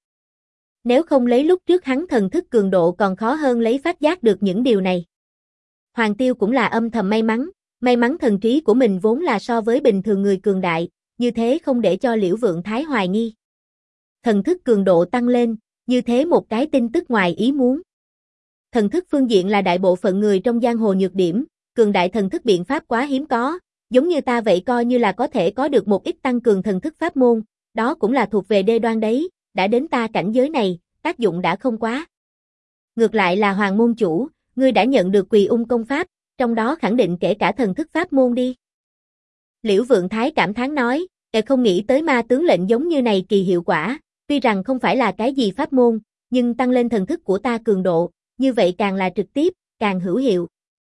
Nếu không lấy lúc trước hắn thần thức cường độ còn khó hơn lấy phát giác được những điều này. Hoàng Tiêu cũng là âm thầm may mắn thần trí của mình vốn là so với bình thường người cường đại, như thế không để cho Liễu Vượng Thái hoài nghi. Thần thức cường độ tăng lên, như thế một cái tin tức ngoài ý muốn. Thần thức phương diện là đại bộ phận người trong giang hồ nhược điểm, cường đại thần thức biện pháp quá hiếm có, giống như ta vậy coi như là có thể có được một ít tăng cường thần thức pháp môn, đó cũng là thuộc về đê đoan đấy, đã đến ta cảnh giới này, tác dụng đã không quá. Ngược lại là Hoàng môn chủ, ngươi đã nhận được Quỳ Ung công pháp, trong đó khẳng định kể cả thần thức pháp môn đi. Liễu Vượng Thái cảm thán nói, không nghĩ tới ma tướng lệnh giống như này kỳ hiệu quả, tuy rằng không phải là cái gì pháp môn, nhưng tăng lên thần thức của ta cường độ, như vậy càng là trực tiếp, càng hữu hiệu.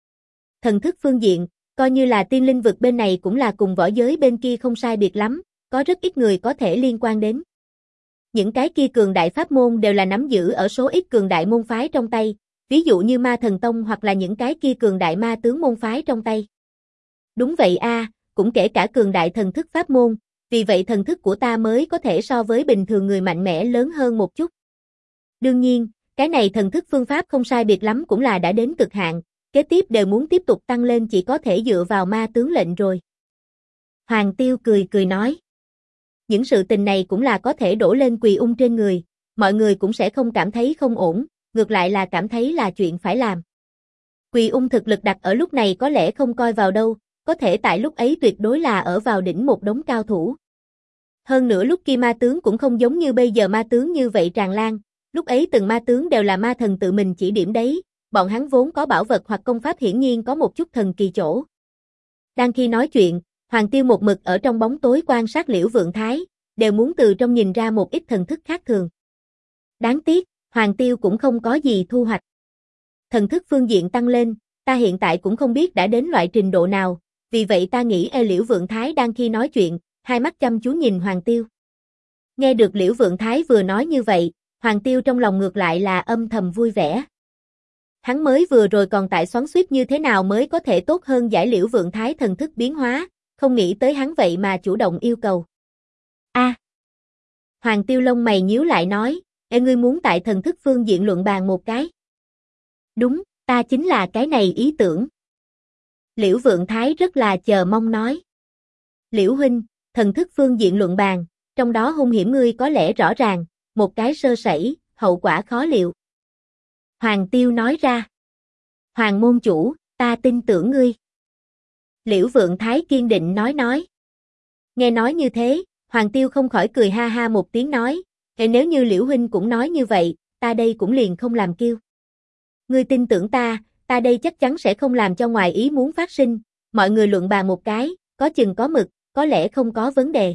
Thần thức phương diện, coi như là tiên linh vực bên này cũng là cùng võ giới bên kia không sai biệt lắm, có rất ít người có thể liên quan đến. Những cái kia cường đại pháp môn đều là nắm giữ ở số ít cường đại môn phái trong tay, ví dụ như Ma Thần Tông hoặc là những cái kia cường đại ma tướng môn phái trong tay. Đúng vậy a, cũng kể cả cường đại thần thức pháp môn, vì vậy thần thức của ta mới có thể so với bình thường người mạnh mẽ lớn hơn một chút. Đương nhiên, cái này thần thức phương pháp không sai biệt lắm cũng là đã đến cực hạn, kế tiếp đều muốn tiếp tục tăng lên chỉ có thể dựa vào ma tướng lệnh rồi. Hoàng Tiêu cười nói. Những sự tình này cũng là có thể đổ lên Quỳ Ung trên người, mọi người cũng sẽ không cảm thấy không ổn, ngược lại là cảm thấy là chuyện phải làm. Quỳ Ung thực lực đặt ở lúc này có lẽ không coi vào đâu, có thể tại lúc ấy tuyệt đối là ở vào đỉnh một đống cao thủ. Hơn nữa lúc kia ma tướng cũng không giống như bây giờ ma tướng như vậy tràn lan, lúc ấy từng ma tướng đều là ma thần tự mình chỉ điểm đấy, bọn hắn vốn có bảo vật hoặc công pháp hiển nhiên có một chút thần kỳ chỗ. Đang khi nói chuyện, Hoàng Tiêu một mực ở trong bóng tối quan sát Liễu Vượng Thái, đều muốn từ trong nhìn ra một ít thần thức khác thường. Đáng tiếc, Hoàng Tiêu cũng không có gì thu hoạch. Thần thức phương diện tăng lên, ta hiện tại cũng không biết đã đến loại trình độ nào, vì vậy ta nghĩ Liễu Vượng Thái đang khi nói chuyện, hai mắt chăm chú nhìn Hoàng Tiêu. Nghe được Liễu Vượng Thái vừa nói như vậy, Hoàng Tiêu trong lòng ngược lại là âm thầm vui vẻ. Hắn mới vừa rồi còn tại xoắn xuýt như thế nào mới có thể tốt hơn giải Liễu Vượng Thái thần thức biến hóa, không nghĩ tới hắn vậy mà chủ động yêu cầu. A. Hoàng Tiêu lông mày nhíu lại nói, ngươi muốn tại thần thức phương diện luận bàn một cái. Đúng, ta chính là cái này ý tưởng. Liễu Vượng Thái rất là chờ mong nói. Liễu huynh, thần thức phương diện luận bàn, trong đó hung hiểm ngươi có lẽ rõ ràng, một cái sơ sẩy, hậu quả khó liệu. Hoàng Tiêu nói ra. Hoàng môn chủ, ta tin tưởng ngươi. Liễu Vượng Thái kiên định nói. Nghe nói như thế, Hoàng Tiêu không khỏi cười ha ha một tiếng nói, nếu như Liễu huynh cũng nói như vậy, ta đây cũng liền không làm kiêu. Ngươi tin tưởng ta đây chắc chắn sẽ không làm cho ngoài ý muốn phát sinh, mọi người luận bàn một cái, có chừng có mực, có lẽ không có vấn đề.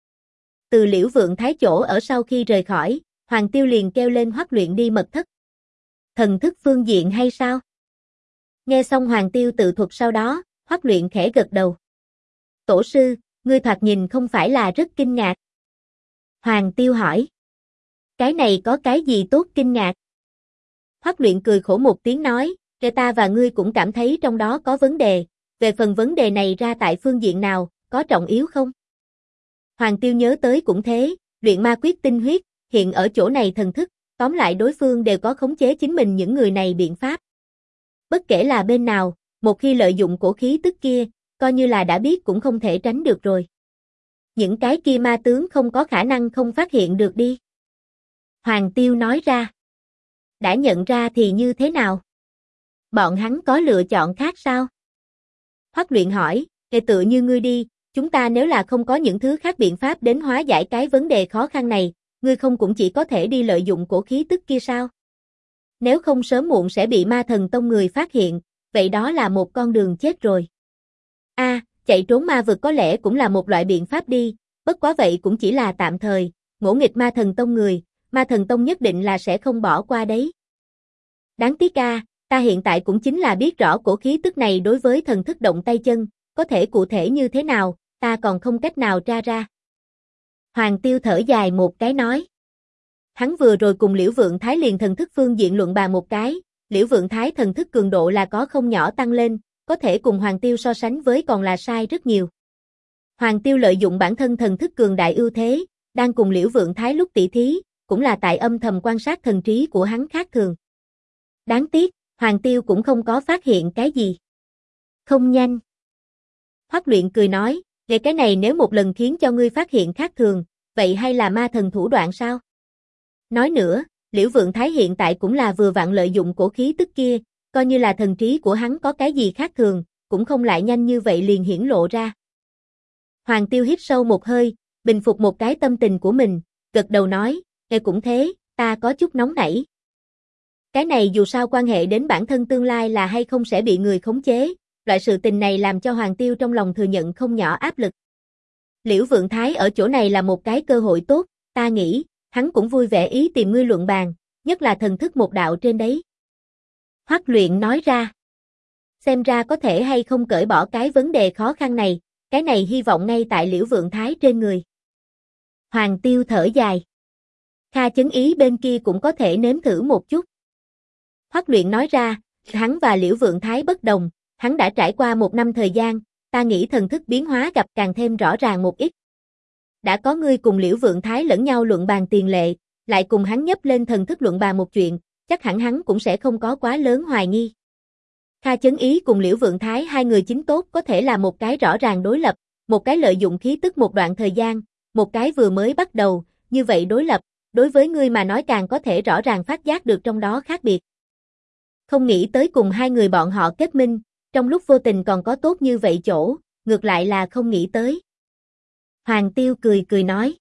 Từ Liễu Vượng Thái chỗ ở sau khi rời khỏi, Hoàng Tiêu liền kêu lên Hoắc Luyện đi mật thất. Thần thức phương diện hay sao? Nghe xong Hoàng Tiêu tự thuật sau đó, Hoắc Luyện khẽ gật đầu. Tổ sư, ngươi thoạt nhìn không phải là rất kinh ngạc. Hoàng Tiêu hỏi. Cái này có cái gì tốt kinh ngạc? Hoắc Luyện cười khổ một tiếng nói, ta và ngươi cũng cảm thấy trong đó có vấn đề, về phần vấn đề này ra tại phương diện nào, có trọng yếu không? Hoàng Tiêu nhớ tới cũng thế, luyện ma quyết tinh huyết, hiện ở chỗ này thần thức, tóm lại đối phương đều có khống chế chính mình những người này biện pháp. Bất kể là bên nào, một khi lợi dụng cổ khí tức kia, coi như là đã biết cũng không thể tránh được rồi. Những cái kia ma tướng không có khả năng không phát hiện được đi. Hoàng Tiêu nói ra. Đã nhận ra thì như thế nào? Bọn hắn có lựa chọn khác sao? Hoắc Luyện hỏi, tựa như ngươi đi, chúng ta nếu là không có những thứ khác biện pháp đến hóa giải cái vấn đề khó khăn này, ngươi không cũng chỉ có thể đi lợi dụng cổ khí tức kia sao? Nếu không sớm muộn sẽ bị Ma Thần Tông người phát hiện, vậy đó là một con đường chết rồi. Chạy trốn ma vực có lẽ cũng là một loại biện pháp đi, bất quá vậy cũng chỉ là tạm thời, ngỗ nghịch ma thần tông người, ma thần tông nhất định là sẽ không bỏ qua đấy. Đáng tiếc ta hiện tại cũng chính là biết rõ cổ khí tức này đối với thần thức động tay chân, có thể cụ thể như thế nào, ta còn không cách nào tra ra. Hoàng Tiêu thở dài một cái nói. Hắn vừa rồi cùng Liễu Vượng Thái liền thần thức phương diện luận bàn một cái, Liễu Vượng Thái thần thức cường độ là có không nhỏ tăng lên, có thể cùng Hoàng Tiêu so sánh với còn là sai rất nhiều. Hoàng Tiêu lợi dụng bản thân thần thức cường đại ưu thế, đang cùng Liễu Vượng Thái lúc tỷ thí, cũng là tại âm thầm quan sát thần trí của hắn khác thường. Đáng tiếc, Hoàng Tiêu cũng không có phát hiện cái gì. Không nhanh. Hoắc Luyện cười nói, về cái này nếu một lần khiến cho ngươi phát hiện khác thường, vậy hay là ma thần thủ đoạn sao? Nói nữa, Liễu Vượng Thái hiện tại cũng là vừa vặn lợi dụng cổ khí tức kia, coi như là thần trí của hắn có cái gì khác thường, cũng không lại nhanh như vậy liền hiển lộ ra. Hoàng Tiêu hít sâu một hơi, bình phục một cái tâm tình của mình, gật đầu nói, cũng thế, ta có chút nóng nảy. Cái này dù sao quan hệ đến bản thân tương lai là hay không sẽ bị người khống chế, loại sự tình này làm cho Hoàng Tiêu trong lòng thừa nhận không nhỏ áp lực. Liễu Vượng Thái ở chỗ này là một cái cơ hội tốt, ta nghĩ, hắn cũng vui vẻ ý tìm ngươi luận bàn, nhất là thần thức một đạo trên đấy. Hoắc Luyện nói ra. Xem ra có thể hay không cởi bỏ cái vấn đề khó khăn này, cái này hy vọng ngay tại Liễu Vượng Thái trên người. Hoàng Tiêu thở dài. Kha Chấn Ý bên kia cũng có thể nếm thử một chút. Hoắc Luyện nói ra, hắn và Liễu Vượng Thái bất đồng, hắn đã trải qua 1 năm thời gian, ta nghĩ thần thức biến hóa gặp càng thêm rõ ràng một ít. Đã có ngươi cùng Liễu Vượng Thái lẫn nhau luận bàn tiền lệ, lại cùng hắn nhấp lên thần thức luận bàn một chuyện, chắc hẳn hắn cũng sẽ không có quá lớn hoài nghi. Kha Chấn Ý cùng Liễu Vượng Thái hai người chính tốt có thể là một cái rõ ràng đối lập, một cái lợi dụng khí tức một đoạn thời gian, một cái vừa mới bắt đầu, như vậy đối lập, đối với ngươi mà nói càng có thể rõ ràng phát giác được trong đó khác biệt. Không nghĩ tới cùng hai người bọn họ kết minh, trong lúc vô tình còn có tốt như vậy chỗ, ngược lại là không nghĩ tới. Hoàng Tiêu cười cười nói.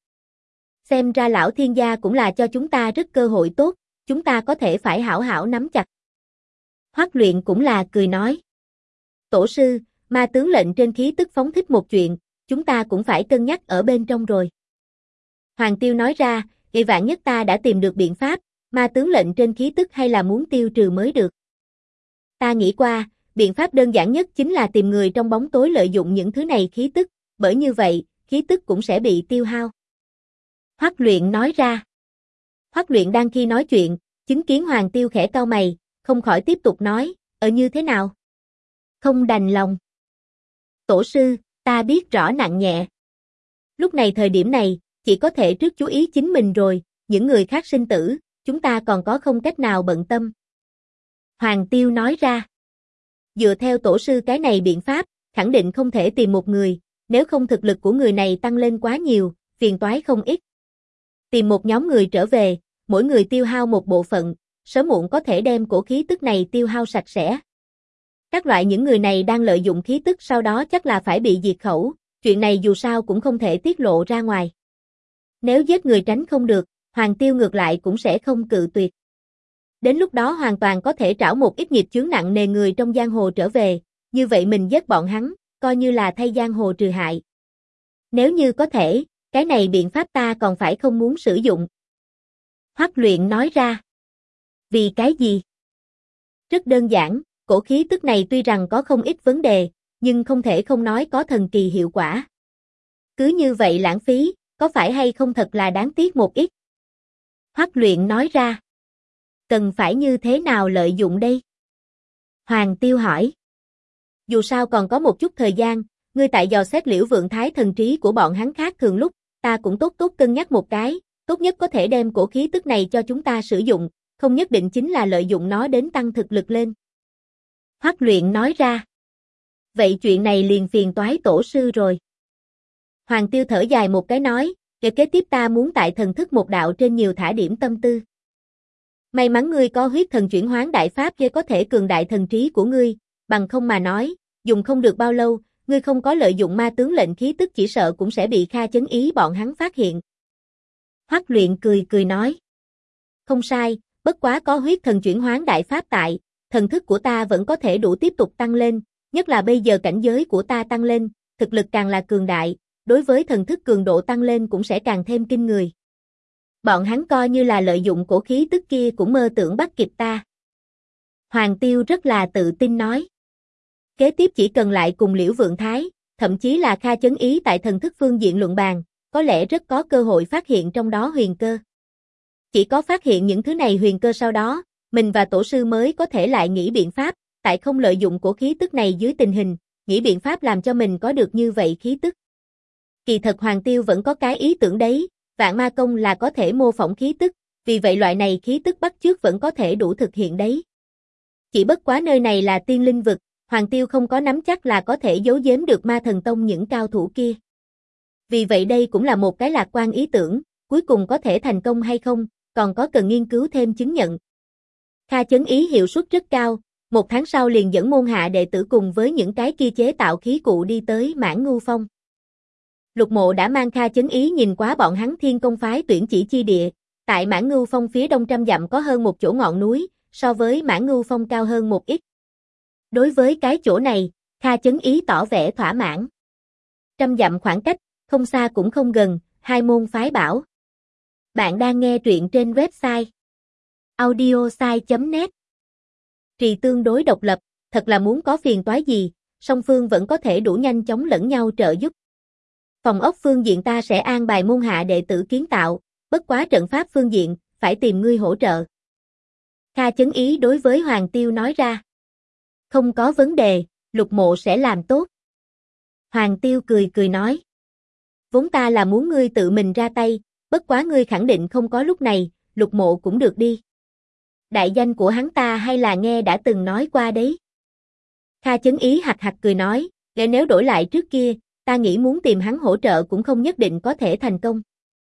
Xem ra lão thiên gia cũng là cho chúng ta rất cơ hội tốt, chúng ta có thể phải hảo hảo nắm chặt. Hoắc Luyện cũng là cười nói. Tổ sư, ma tướng lệnh trên khí tức phóng thích một chuyện, chúng ta cũng phải cân nhắc ở bên trong rồi. Hoàng Tiêu nói ra, vạn nhất ta đã tìm được biện pháp, ma tướng lệnh trên khí tức hay là muốn tiêu trừ mới được. Ta nghĩ qua, biện pháp đơn giản nhất chính là tìm người trong bóng tối lợi dụng những thứ này khí tức, bởi như vậy, khí tức cũng sẽ bị tiêu hao. Hoắc Luyện nói ra. Hoắc Luyện đang khi nói chuyện, chứng kiến Hoàng Tiêu khẽ cau mày, không khỏi tiếp tục nói, như thế nào? Không đành lòng. Tổ sư, ta biết rõ nặng nhẹ. Lúc này thời điểm này, chỉ có thể trước chú ý chính mình rồi, những người khác sinh tử, chúng ta còn có không cách nào bận tâm. Hoàng Tiêu nói ra. Dựa theo tổ sư cái này biện pháp, khẳng định không thể tìm một người, nếu không thực lực của người này tăng lên quá nhiều, phiền toái không ít. Tìm một nhóm người trở về, mỗi người tiêu hao một bộ phận, sớm muộn có thể đem cổ khí tức này tiêu hao sạch sẽ. Các loại những người này đang lợi dụng khí tức sau đó chắc là phải bị diệt khẩu, chuyện này dù sao cũng không thể tiết lộ ra ngoài. Nếu giết người tránh không được, Hoàng Tiêu ngược lại cũng sẽ không cự tuyệt. Đến lúc đó hoàn toàn có thể trảo một ít nghiệp chướng nặng nề người trong giang hồ trở về, như vậy mình giết bọn hắn, coi như là thay giang hồ trừ hại. Nếu như có thể, cái này biện pháp ta còn phải không muốn sử dụng. Hoắc Luyện nói ra. Vì cái gì? Rất đơn giản, cổ khí tức này tuy rằng có không ít vấn đề, nhưng không thể không nói có thần kỳ hiệu quả. Cứ như vậy lãng phí, có phải hay không thật là đáng tiếc một ít? Hoắc Luyện nói ra. Cần phải như thế nào lợi dụng đây? Hoàng Tiêu hỏi. Dù sao còn có một chút thời gian, ngươi tại dò xét Liễu Vượng Thái thần trí của bọn hắn khác thường lúc, ta cũng tốt cân nhắc một cái, tốt nhất có thể đem cổ khí tức này cho chúng ta sử dụng, không nhất định chính là lợi dụng nó đến tăng thực lực lên. Hoắc Luyện nói ra. Vậy chuyện này liền phiền toái tổ sư rồi. Hoàng Tiêu thở dài một cái nói, kế tiếp ta muốn tại thần thức một đạo trên nhiều thả điểm tâm tư. May mắn ngươi có huyết thần chuyển hoán đại pháp để có thể cường đại thần trí của ngươi, bằng không mà nói, dùng không được bao lâu, ngươi không có lợi dụng ma tướng lệnh khí tức chỉ sợ cũng sẽ bị Kha Chấn Ý bọn hắn phát hiện. Hoắc Luyện cười cười nói. Không sai, bất quá có huyết thần chuyển hoán đại pháp tại, thần thức của ta vẫn có thể đủ tiếp tục tăng lên, Nhất là bây giờ cảnh giới của ta tăng lên, thực lực càng là cường đại, đối với thần thức cường độ tăng lên cũng sẽ càng thêm kinh người. Bọn hắn coi như là lợi dụng cổ khí tức kia cũng mơ tưởng bắt kịp ta. Hoàng Tiêu rất là tự tin nói. Kế tiếp chỉ cần lại cùng Liễu Vượng Thái, thậm chí là Kha Chấn Ý tại thần thức phương diện luận bàn, có lẽ rất có cơ hội phát hiện trong đó huyền cơ. Chỉ có phát hiện những thứ này huyền cơ sau đó, mình và tổ sư mới có thể lại nghĩ biện pháp, tại không lợi dụng cổ khí tức này dưới tình hình, nghĩ biện pháp làm cho mình có được như vậy khí tức. Kỳ thật Hoàng Tiêu vẫn có cái ý tưởng đấy, Vạn Ma Công là có thể mô phỏng khí tức, vì vậy loại này khí tức bắt chước vẫn có thể đủ thực hiện đấy. Chỉ bất quá nơi này là tiên linh vực, Hoàng Tiêu không có nắm chắc là có thể giấu giếm được Ma Thần Tông những cao thủ kia. Vì vậy đây cũng là một cái lạc quan ý tưởng, cuối cùng có thể thành công hay không, còn có cần nghiên cứu thêm chứng nhận. Kha Chấn Ý hiệu suất rất cao, 1 tháng sau liền dẫn môn hạ đệ tử cùng với những cái kia chế tạo khí cụ đi tới Mãn Ngưu Phong. Lục Mộ đã mang Kha Chấn Ý nhìn qua bọn hắn Thiên Công phái tuyển chỉ chi địa, tại Mãn Ngưu Phong phía đông trăm dặm có hơn một chỗ ngọn núi, so với Mãn Ngưu Phong cao hơn một ít. Đối với cái chỗ này, Kha Chấn Ý tỏ vẻ thỏa mãn. Trăm dặm khoảng cách, không xa cũng không gần, hai môn phái bảo. Bạn đang nghe truyện trên website audiosai.net. Trì tương đối độc lập, thật là muốn có phiền toái gì, song phương vẫn có thể đủ nhanh chóng lẫn nhau trợ giúp. Phòng ốc phương diện ta sẽ an bài môn hạ đệ tử kiến tạo, bất quá trận pháp phương diện, phải tìm ngươi hỗ trợ. Kha Chấn Ý đối với Hoàng Tiêu nói ra. Không có vấn đề, Lục Mộ sẽ làm tốt. Hoàng Tiêu cười cười nói. Vốn ta là muốn ngươi tự mình ra tay, bất quá ngươi khẳng định không có lúc này, Lục Mộ cũng được đi. Đại danh của hắn ta hay là nghe đã từng nói qua đấy. Kha Chấn Ý hạc hạc cười nói, nếu đổi lại trước kia, ta nghĩ muốn tìm hắn hỗ trợ cũng không nhất định có thể thành công.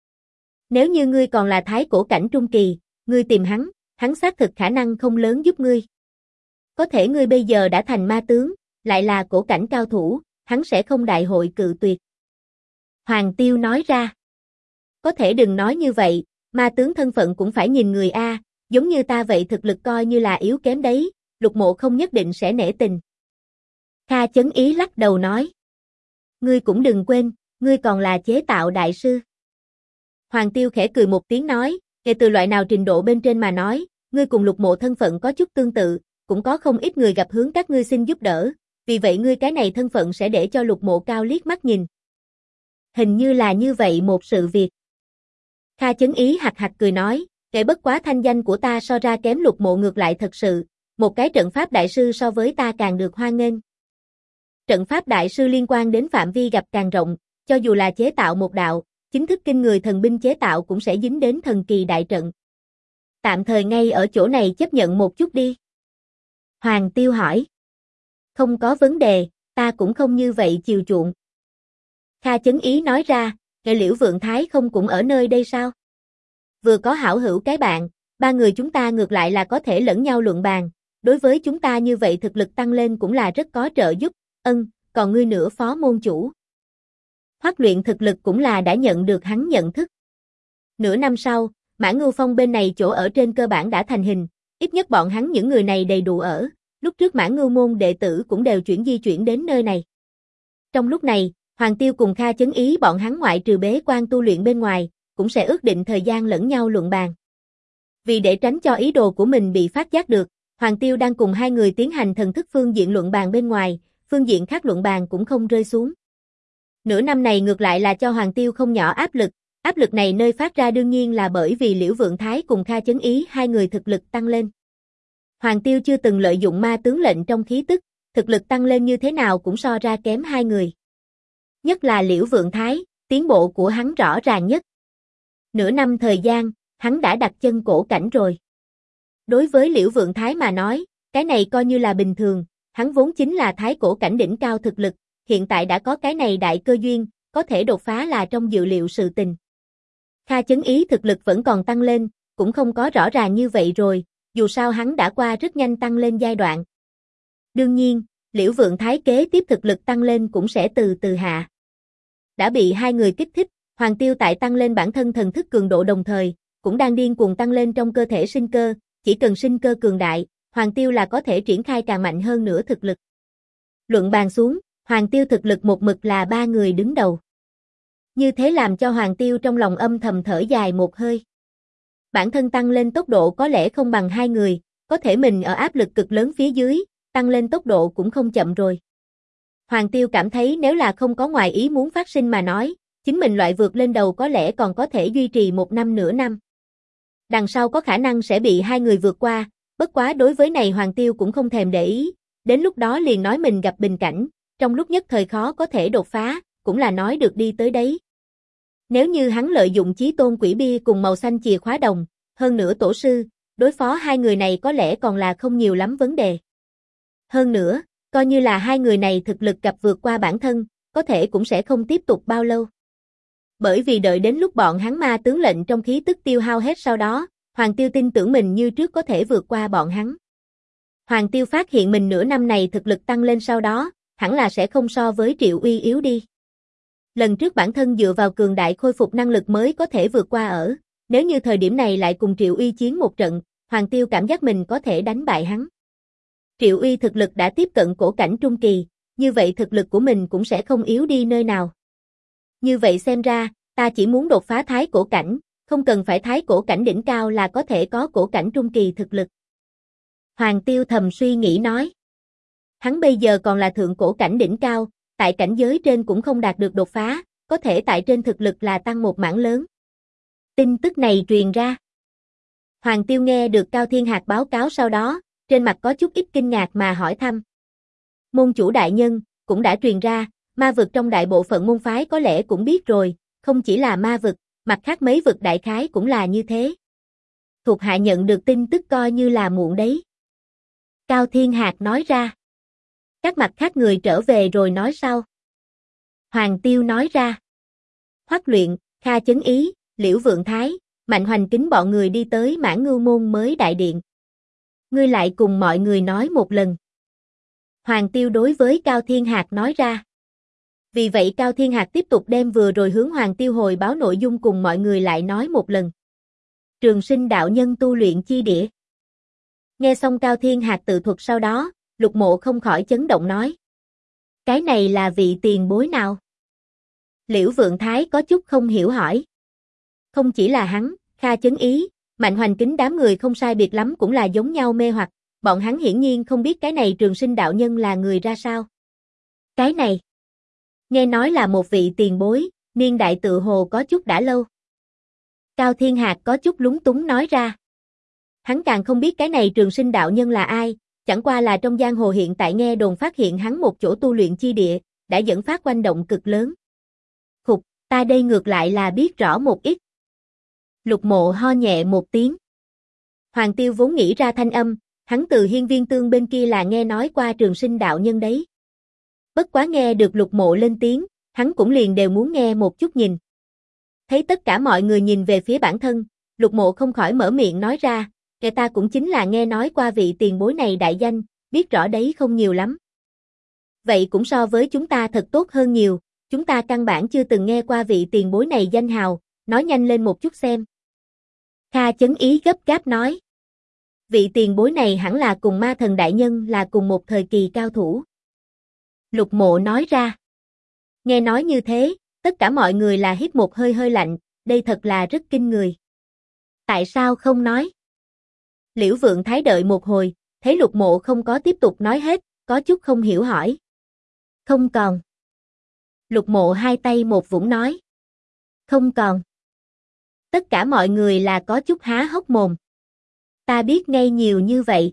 Nếu như ngươi còn là thái cổ cảnh trung kỳ, ngươi tìm hắn xác thực khả năng không lớn giúp ngươi. Có thể ngươi bây giờ đã thành ma tướng, lại là cổ cảnh cao thủ, hắn sẽ không đại hội cự tuyệt. Hoàng Tiêu nói ra. Có thể đừng nói như vậy, ma tướng thân phận cũng phải nhìn người a, giống như ta vậy thực lực coi như là yếu kém đấy, Lục Mộ không nhất định sẽ nể tình. Kha Chấn Ý lắc đầu nói. Ngươi cũng đừng quên, ngươi còn là chế tạo đại sư. Hoàng Tiêu khẽ cười một tiếng nói, kể từ loại nào trình độ bên trên mà nói, ngươi cùng Lục Mộ thân phận có chút tương tự, cũng có không ít người gặp hướng các ngươi xin giúp đỡ, vì vậy ngươi cái này thân phận sẽ để cho Lục Mộ cao liếc mắt nhìn. Hình như là như vậy một sự việc. Kha Chấn Ý hạc hạc cười nói, kể bất quá thanh danh của ta so ra kém Lục Mộ ngược lại thật sự, một cái trận pháp đại sư so với ta càng được hoan nghênh. Trận pháp đại sư liên quan đến phạm vi gặp càng rộng, cho dù là chế tạo một đạo, chính thức kinh người thần binh chế tạo cũng sẽ dính đến thần kỳ đại trận. Tạm thời ngay ở chỗ này chấp nhận một chút đi. Hoàng Tiêu hỏi. Không có vấn đề, ta cũng không như vậy chiều chuộng. Kha Chấn Ý nói ra, Liễu Vượng Thái không cũng ở nơi đây sao? Vừa có hảo hữu cái bạn, ba người chúng ta ngược lại là có thể lẫn nhau luận bàn, đối với chúng ta như vậy thực lực tăng lên cũng là rất có trợ giúp, còn ngươi nữa phó môn chủ. Hoắc luyện thực lực cũng là đã nhận được hắn nhận thức. Nửa năm sau, Mãn Ngưu Phong bên này chỗ ở trên cơ bản đã thành hình, ít nhất bọn hắn những người này đầy đủ ở, lúc trước Mãn Ngưu môn đệ tử cũng đều di chuyển đến nơi này. Trong lúc này, Hoàng Tiêu cùng Kha Chấn Ý bọn hắn ngoại trừ bế quan tu luyện bên ngoài, cũng sẽ ước định thời gian lẫn nhau luận bàn. Vì để tránh cho ý đồ của mình bị phát giác được, Hoàng Tiêu đang cùng hai người tiến hành thần thức phương diện luận bàn bên ngoài, phương diện khác luận bàn cũng không rơi xuống. Nửa năm này ngược lại là cho Hoàng Tiêu không nhỏ áp lực này nơi phát ra đương nhiên là bởi vì Liễu Vượng Thái cùng Kha Chấn Ý hai người thực lực tăng lên. Hoàng Tiêu chưa từng lợi dụng ma tướng lệnh trong khí tức, thực lực tăng lên như thế nào cũng so ra kém hai người. Nhất là Liễu Vượng Thái, tiến bộ của hắn rõ ràng nhất. Nửa năm thời gian, hắn đã đặt chân cổ cảnh rồi. Đối với Liễu Vượng Thái mà nói, cái này coi như là bình thường, hắn vốn chính là thái cổ cảnh đỉnh cao thực lực, hiện tại đã có cái này đại cơ duyên, có thể đột phá là trong dự liệu sự tình. Kha Chấn Ý thực lực vẫn còn tăng lên, cũng không có rõ ràng như vậy rồi, dù sao hắn đã qua rất nhanh tăng lên giai đoạn. Đương nhiên, Liễu Vượng Thái kế tiếp thực lực tăng lên cũng sẽ từ từ hạ. Đã bị hai người kích thích, Hoàng Tiêu tại tăng lên bản thân thần thức cường độ đồng thời, cũng đang điên cuồng tăng lên trong cơ thể sinh cơ, chỉ cần sinh cơ cường đại, Hoàng Tiêu là có thể triển khai càng mạnh hơn nữa thực lực. Luận bàn xuống, Hoàng Tiêu thực lực một mực là 3 người đứng đầu. Như thế làm cho Hoàng Tiêu trong lòng âm thầm thở dài một hơi. Bản thân tăng lên tốc độ có lẽ không bằng 2 người, có thể mình ở áp lực cực lớn phía dưới, tăng lên tốc độ cũng không chậm rồi. Hoàng Tiêu cảm thấy nếu là không có ngoài ý muốn phát sinh mà nói, chính mình loại vượt lên đầu có lẽ còn có thể duy trì 1 năm nửa năm. Đằng sau có khả năng sẽ bị 2 người vượt qua, bất quá đối với này Hoàng Tiêu cũng không thèm để ý, đến lúc đó liền nói mình gặp bình cảnh, trong lúc nhất thời khó có thể đột phá, cũng là nói được đi tới đấy. Nếu như hắn lợi dụng chí tôn quỷ bia cùng màu xanh chìa khóa đồng, hơn nữa tổ sư, đối phó 2 người này có lẽ còn là không nhiều lắm vấn đề. Hơn nữa, coi như là 2 người này thực lực gặp vượt qua bản thân, có thể cũng sẽ không tiếp tục bao lâu. Bởi vì đợi đến lúc bọn hắn ma tướng lệnh trong khí tức tiêu hao hết sau đó, Hoàng Tiêu tin tưởng mình như trước có thể vượt qua bọn hắn. Hoàng Tiêu phát hiện mình nửa năm này thực lực tăng lên sau đó, hẳn là sẽ không so với Triệu Uy yếu đi. Lần trước bản thân dựa vào cường đại khôi phục năng lực mới có thể vượt qua ở, nếu như thời điểm này lại cùng Triệu Uy chiến một trận, Hoàng Tiêu cảm giác mình có thể đánh bại hắn. Triệu Uy thực lực đã tiếp cận cổ cảnh trung kỳ, như vậy thực lực của mình cũng sẽ không yếu đi nơi nào. Như vậy xem ra, ta chỉ muốn đột phá thái cổ cảnh, không cần phải thái cổ cảnh đỉnh cao là có thể có cổ cảnh trung kỳ thực lực. Hoàng Tiêu thầm suy nghĩ nói. Hắn bây giờ còn là thượng cổ cảnh đỉnh cao, tại cảnh giới trên cũng không đạt được đột phá, có thể tại trên thực lực là tăng một mảng lớn. Tin tức này truyền ra. Hoàng Tiêu nghe được Cao Thiên Hạc báo cáo sau đó, trên mặt có chút ít kinh ngạc mà hỏi thăm. Môn chủ đại nhân, cũng đã truyền ra, ma vực trong đại bộ phận môn phái có lẽ cũng biết rồi, không chỉ là ma vực, mặt khác mấy vực đại khái cũng là như thế. Thuộc hạ nhận được tin tức coi như là muộn đấy. Cao Thiên Hạc nói ra. Các mặt khác người trở về rồi nói sau. Hoàng Tiêu nói ra. Hoắc Luyện, Kha Chấn Ý, Liễu Vượng Thái, Mạnh Hoành Kính bọn người đi tới Mãn Ngưu Môn mới đại điện. Ngươi lại cùng mọi người nói một lần. Hoàng Tiêu đối với Cao Thiên Hạc nói ra. Vì vậy Cao Thiên Hạc tiếp tục đem vừa rồi hướng Hoàng Tiêu hồi báo nội dung cùng mọi người lại nói một lần. Trường Sinh đạo nhân tu luyện chi địa. Nghe xong Cao Thiên Hạc tự thuật sau đó, Lục Mộ không khỏi chấn động nói. Cái này là vị tiền bối nào? Liễu Vượng Thái có chút không hiểu hỏi. Không chỉ là hắn, Kha Chấn Ý, Mạnh Hoành Kính đám người không sai biệt lắm cũng là giống nhau mê hoặc, bọn hắn hiển nhiên không biết cái này Trường Sinh đạo nhân là người ra sao. Cái này, nghe nói là một vị tiền bối, niên đại tự hồ có chút đã lâu. Cao Thiên Hạc có chút lúng túng nói ra. Hắn càng không biết cái này Trường Sinh đạo nhân là ai, chẳng qua là trong giang hồ hiện tại nghe đồn phát hiện hắn một chỗ tu luyện chi địa, đã dẫn phát oanh động cực lớn. Khục, ta đây ngược lại là biết rõ một ít. Lục Mộ ho nhẹ một tiếng. Hoàng Tiêu vốn nghĩ ra thanh âm, hắn từ Hiên Viên Tương bên kia là nghe nói qua Trường Sinh đạo nhân đấy. Bất quá nghe được Lục Mộ lên tiếng, hắn cũng liền đều muốn nghe một chút nhìn. Thấy tất cả mọi người nhìn về phía bản thân, Lục Mộ không khỏi mở miệng nói ra, kẻ ta cũng chính là nghe nói qua vị tiền bối này đại danh, biết rõ đấy không nhiều lắm. Vậy cũng so với chúng ta thật tốt hơn nhiều, chúng ta căn bản chưa từng nghe qua vị tiền bối này danh hào, nói nhanh lên một chút xem. Kha Chấn Ý gấp gáp nói. Vị tiền bối này hẳn là cùng ma thần đại nhân là cùng một thời kỳ cao thủ. Lục Mộ nói ra. Nghe nói như thế, tất cả mọi người là hít một hơi hơi lạnh, đây thật là rất kinh người. Tại sao không nói? Liễu Vượng Thái đợi một hồi, thấy Lục Mộ không có tiếp tục nói hết, có chút không hiểu hỏi. Không còn. Lục Mộ hai tay một vũng nói. Không còn. Tất cả mọi người là có chút há hốc mồm. Ta biết ngay nhiều như vậy.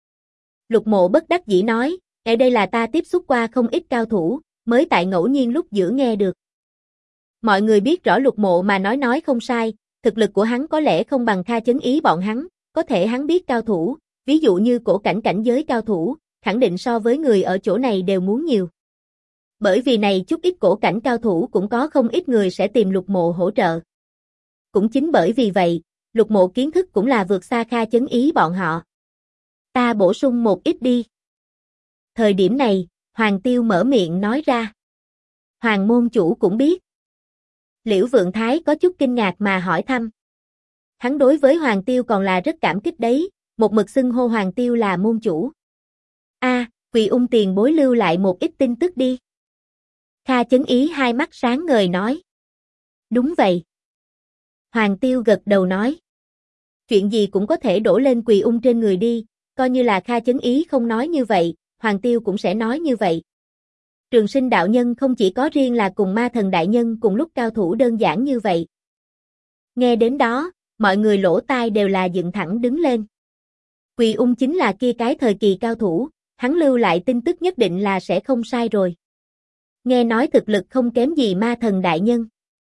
Lục Mộ bất đắc dĩ nói, ở đây là ta tiếp xúc qua không ít cao thủ, mới tại ngẫu nhiên lúc giữa nghe được. Mọi người biết rõ Lục Mộ mà nói không sai, thực lực của hắn có lẽ không bằng Kha Chấn Ý bọn hắn, có thể hắn biết cao thủ, ví dụ như cổ cảnh cảnh giới cao thủ, khẳng định so với người ở chỗ này đều muốn nhiều. Bởi vì này chút ít cổ cảnh cao thủ cũng có không ít người sẽ tìm Lục Mộ hỗ trợ. Cũng chính bởi vì vậy, Lục Mộ kiến thức cũng là vượt xa Kha Chấn Ý bọn họ. Ta bổ sung một ít đi. Thời điểm này, Hoàng Tiêu mở miệng nói ra. Hoàng môn chủ cũng biết. Liễu Vượng Thái có chút kinh ngạc mà hỏi thăm. Hắn đối với Hoàng Tiêu còn là rất cảm kích đấy, một mực xưng hô Hoàng Tiêu là môn chủ. Quỳ Ung tiền bối lưu lại một ít tin tức đi. Kha Chấn Ý hai mắt sáng ngời nói. Đúng vậy. Hoàng Tiêu gật đầu nói. Chuyện gì cũng có thể đổ lên Quỳ Ung trên người đi, coi như là Kha Chấn Ý không nói như vậy, Hoàng Tiêu cũng sẽ nói như vậy. Trường Sinh đạo nhân không chỉ có riêng là cùng Ma Thần đại nhân cùng lúc cao thủ đơn giản như vậy. Nghe đến đó, mọi người lỗ tai đều là dựng thẳng đứng lên. Quỳ Ung chính là kia cái thời kỳ cao thủ, hắn lưu lại tin tức nhất định là sẽ không sai rồi. Nghe nói thực lực không kém gì Ma Thần đại nhân.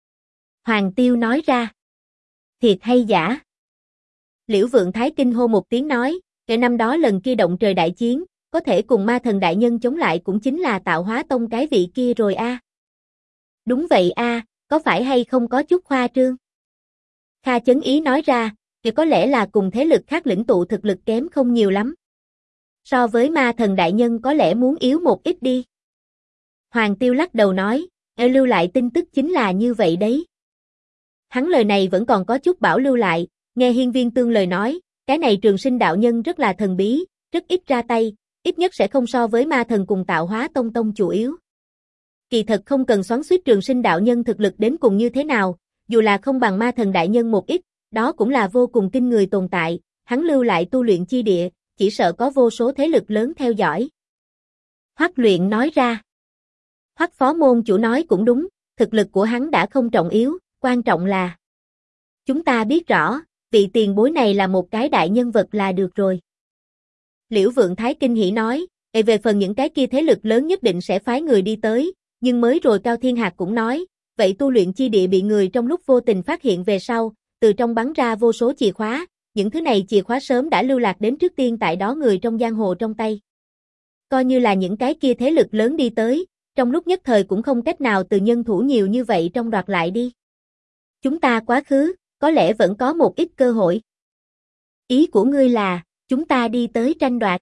Hoàng Tiêu nói ra. Thiệt hay giả? Liễu Vượng Thái kinh hô một tiếng nói, kể năm đó lần kia động trời đại chiến, có thể cùng Ma Thần đại nhân chống lại cũng chính là Tạo Hóa Tông cái vị kia rồi a. Đúng vậy a, có phải hay không có chút khoa trương? Kha Chấn Ý nói ra, thì có lẽ là cùng thế lực khác lĩnh tụ thực lực kém không nhiều lắm. So với Ma Thần đại nhân có lẽ muốn yếu một ít đi. Hoàng Tiêu lắc đầu nói, lưu lại tin tức chính là như vậy đấy. Hắn lời này vẫn còn có chút bảo lưu lại, nghe Hiên Viên Tương lời nói, cái này Trường Sinh đạo nhân rất là thần bí, rất ít ra tay, ít nhất sẽ không so với Ma Thần cùng Tạo Hóa Tông tông chủ yếu. Kỳ thật không cần xoắn xuýt Trường Sinh đạo nhân thực lực đến cùng như thế nào, dù là không bằng Ma Thần đại nhân một ít, đó cũng là vô cùng kinh người tồn tại, hắn lưu lại tu luyện chi địa, chỉ sợ có vô số thế lực lớn theo dõi. Hoắc Luyện nói ra. Hoắc phó môn chủ nói cũng đúng, thực lực của hắn đã không trọng yếu, quan trọng là chúng ta biết rõ, vị tiền bối này là một cái đại nhân vật là được rồi. Liễu Vượng Thái kinh hỉ nói, về phần những cái kia thế lực lớn nhất định sẽ phái người đi tới, nhưng mới rồi Cao Thiên Hạc cũng nói, vậy tu luyện chi địa bị người trong lúc vô tình phát hiện về sau, từ trong bắn ra vô số chìa khóa, những thứ này chìa khóa sớm đã lưu lạc đến trước tiên tại đó người trong giang hồ trong tay. Coi như là những cái kia thế lực lớn đi tới, trong lúc nhất thời cũng không cách nào từ nhân thủ nhiều như vậy trong đoạt lại đi. Chúng ta quá khứ, có lẽ vẫn có một ít cơ hội. Ý của ngươi là, chúng ta đi tới tranh đoạt.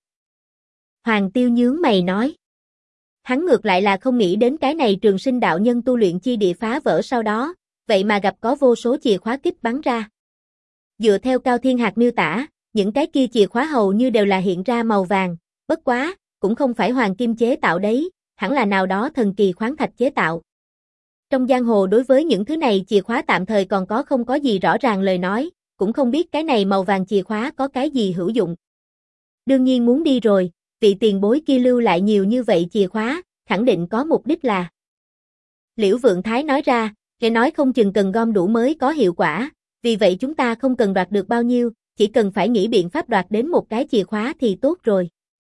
Hoàng Tiêu nhướng mày nói. Hắn ngược lại là không nghĩ đến cái này Trường Sinh đạo nhân tu luyện chi địa phá vỡ sau đó, vậy mà gặp có vô số chìa khóa kích bắn ra. Dựa theo Cao Thiên Hạc miêu tả, những cái kia chìa khóa hầu như đều là hiện ra màu vàng, bất quá, cũng không phải hoàng kim chế tạo đấy, hẳn là nào đó thần kỳ khoáng thạch chế tạo. Trong giang hồ đối với những thứ này chìa khóa tạm thời còn không có gì rõ ràng lời nói, cũng không biết cái này màu vàng chìa khóa có cái gì hữu dụng. Đương nhiên muốn đi rồi, vị tiền bối kia lưu lại nhiều như vậy chìa khóa, khẳng định có mục đích là. Liễu Vượng Thái nói ra, nghe nói không chừng cần gom đủ mới có hiệu quả, vì vậy chúng ta không cần đoạt được bao nhiêu, chỉ cần phải nghĩ biện pháp đoạt đến một cái chìa khóa thì tốt rồi.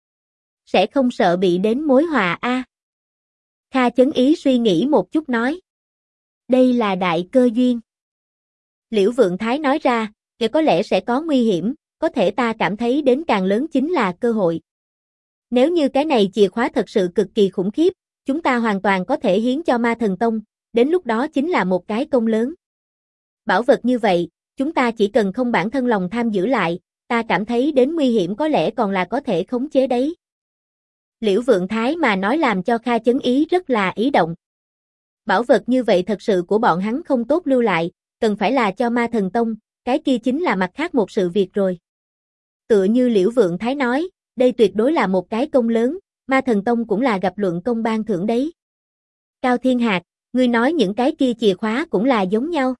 Sẽ không sợ bị đến mối họa a. Kha Chấn Ý suy nghĩ một chút nói. Đây là đại cơ duyên. Liễu Vượng Thái nói ra, có lẽ sẽ có nguy hiểm, có thể ta cảm thấy đến càng lớn chính là cơ hội. Nếu như cái này chìa khóa thật sự cực kỳ khủng khiếp, chúng ta hoàn toàn có thể hiến cho Ma Thần Tông, đến lúc đó chính là một cái công lớn. Bảo vật như vậy, chúng ta chỉ cần không bản thân lòng tham giữ lại, ta cảm thấy đến nguy hiểm có lẽ còn là có thể khống chế đấy. Liễu Vượng Thái mà nói làm cho Kha Chấn Ý rất là ý động. Bảo vật như vậy thật sự của bọn hắn không tốt lưu lại, cần phải là cho Ma Thần Tông, cái kia chính là mặt khác một sự việc rồi. Tựa như Liễu Vượng Thái nói, đây tuyệt đối là một cái công lớn, Ma Thần Tông cũng là gặp luận công ban thưởng đấy. Cao Thiên Hạc, ngươi nói những cái kia chìa khóa cũng là giống nhau.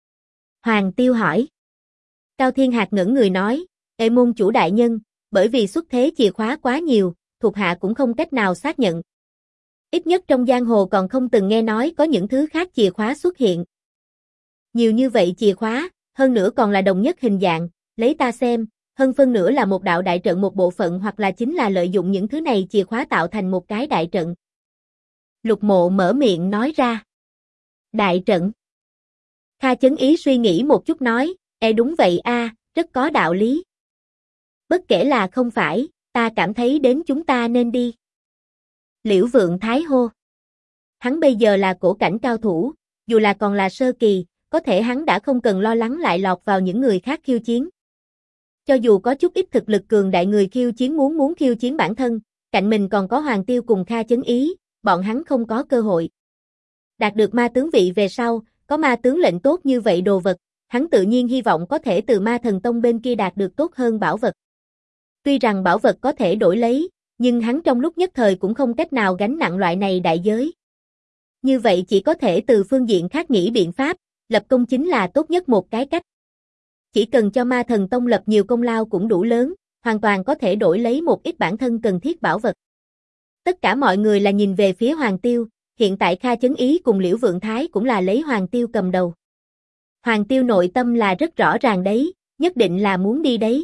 Hoàng Tiêu hỏi. Cao Thiên Hạc ngẩng người nói, môn chủ đại nhân, bởi vì xuất thế chìa khóa quá nhiều, thuộc hạ cũng không cách nào xác nhận. Ít nhất trong giang hồ còn không từng nghe nói có những thứ khác chìa khóa xuất hiện. Nhiều như vậy chìa khóa, hơn nữa còn là đồng nhất hình dạng, lấy ta xem, hơn phân nữa là một đạo đại trận một bộ phận hoặc là chính là lợi dụng những thứ này chìa khóa tạo thành một cái đại trận. Lục Mộ mở miệng nói ra. Đại trận. Kha Chấn Ý suy nghĩ một chút nói, đúng vậy a, rất có đạo lý. Bất kể là không phải, ta cảm thấy đến chúng ta nên đi. Liễu Vượng Thái hô. Hắn bây giờ là cổ cảnh cao thủ, dù là còn là sơ kỳ, có thể hắn đã không cần lo lắng lại lọt vào những người khác khiêu chiến. Cho dù có chút ít thực lực cường đại người khiêu chiến muốn khiêu chiến bản thân, cạnh mình còn có Hoàng Tiêu cùng Kha Chấn Ý, bọn hắn không có cơ hội. Đạt được ma tướng vị về sau, có ma tướng lệnh tốt như vậy đồ vật, hắn tự nhiên hy vọng có thể từ Ma Thần Tông bên kia đạt được tốt hơn bảo vật. Tuy rằng bảo vật có thể đổi lấy, Nhưng hắn trong lúc nhất thời cũng không cách nào gánh nặng loại này đại giới. Như vậy chỉ có thể từ phương diện khác nghĩ biện pháp, lập công chính là tốt nhất một cái cách. Chỉ cần cho Ma Thần Tông lập nhiều công lao cũng đủ lớn, hoàn toàn có thể đổi lấy một ít bản thân cần thiết bảo vật. Tất cả mọi người là nhìn về phía Hoàng Tiêu, hiện tại Kha Chấn Ý cùng Liễu Vượng Thái cũng là lấy Hoàng Tiêu cầm đầu. Hoàng Tiêu nội tâm là rất rõ ràng đấy, nhất định là muốn đi đấy.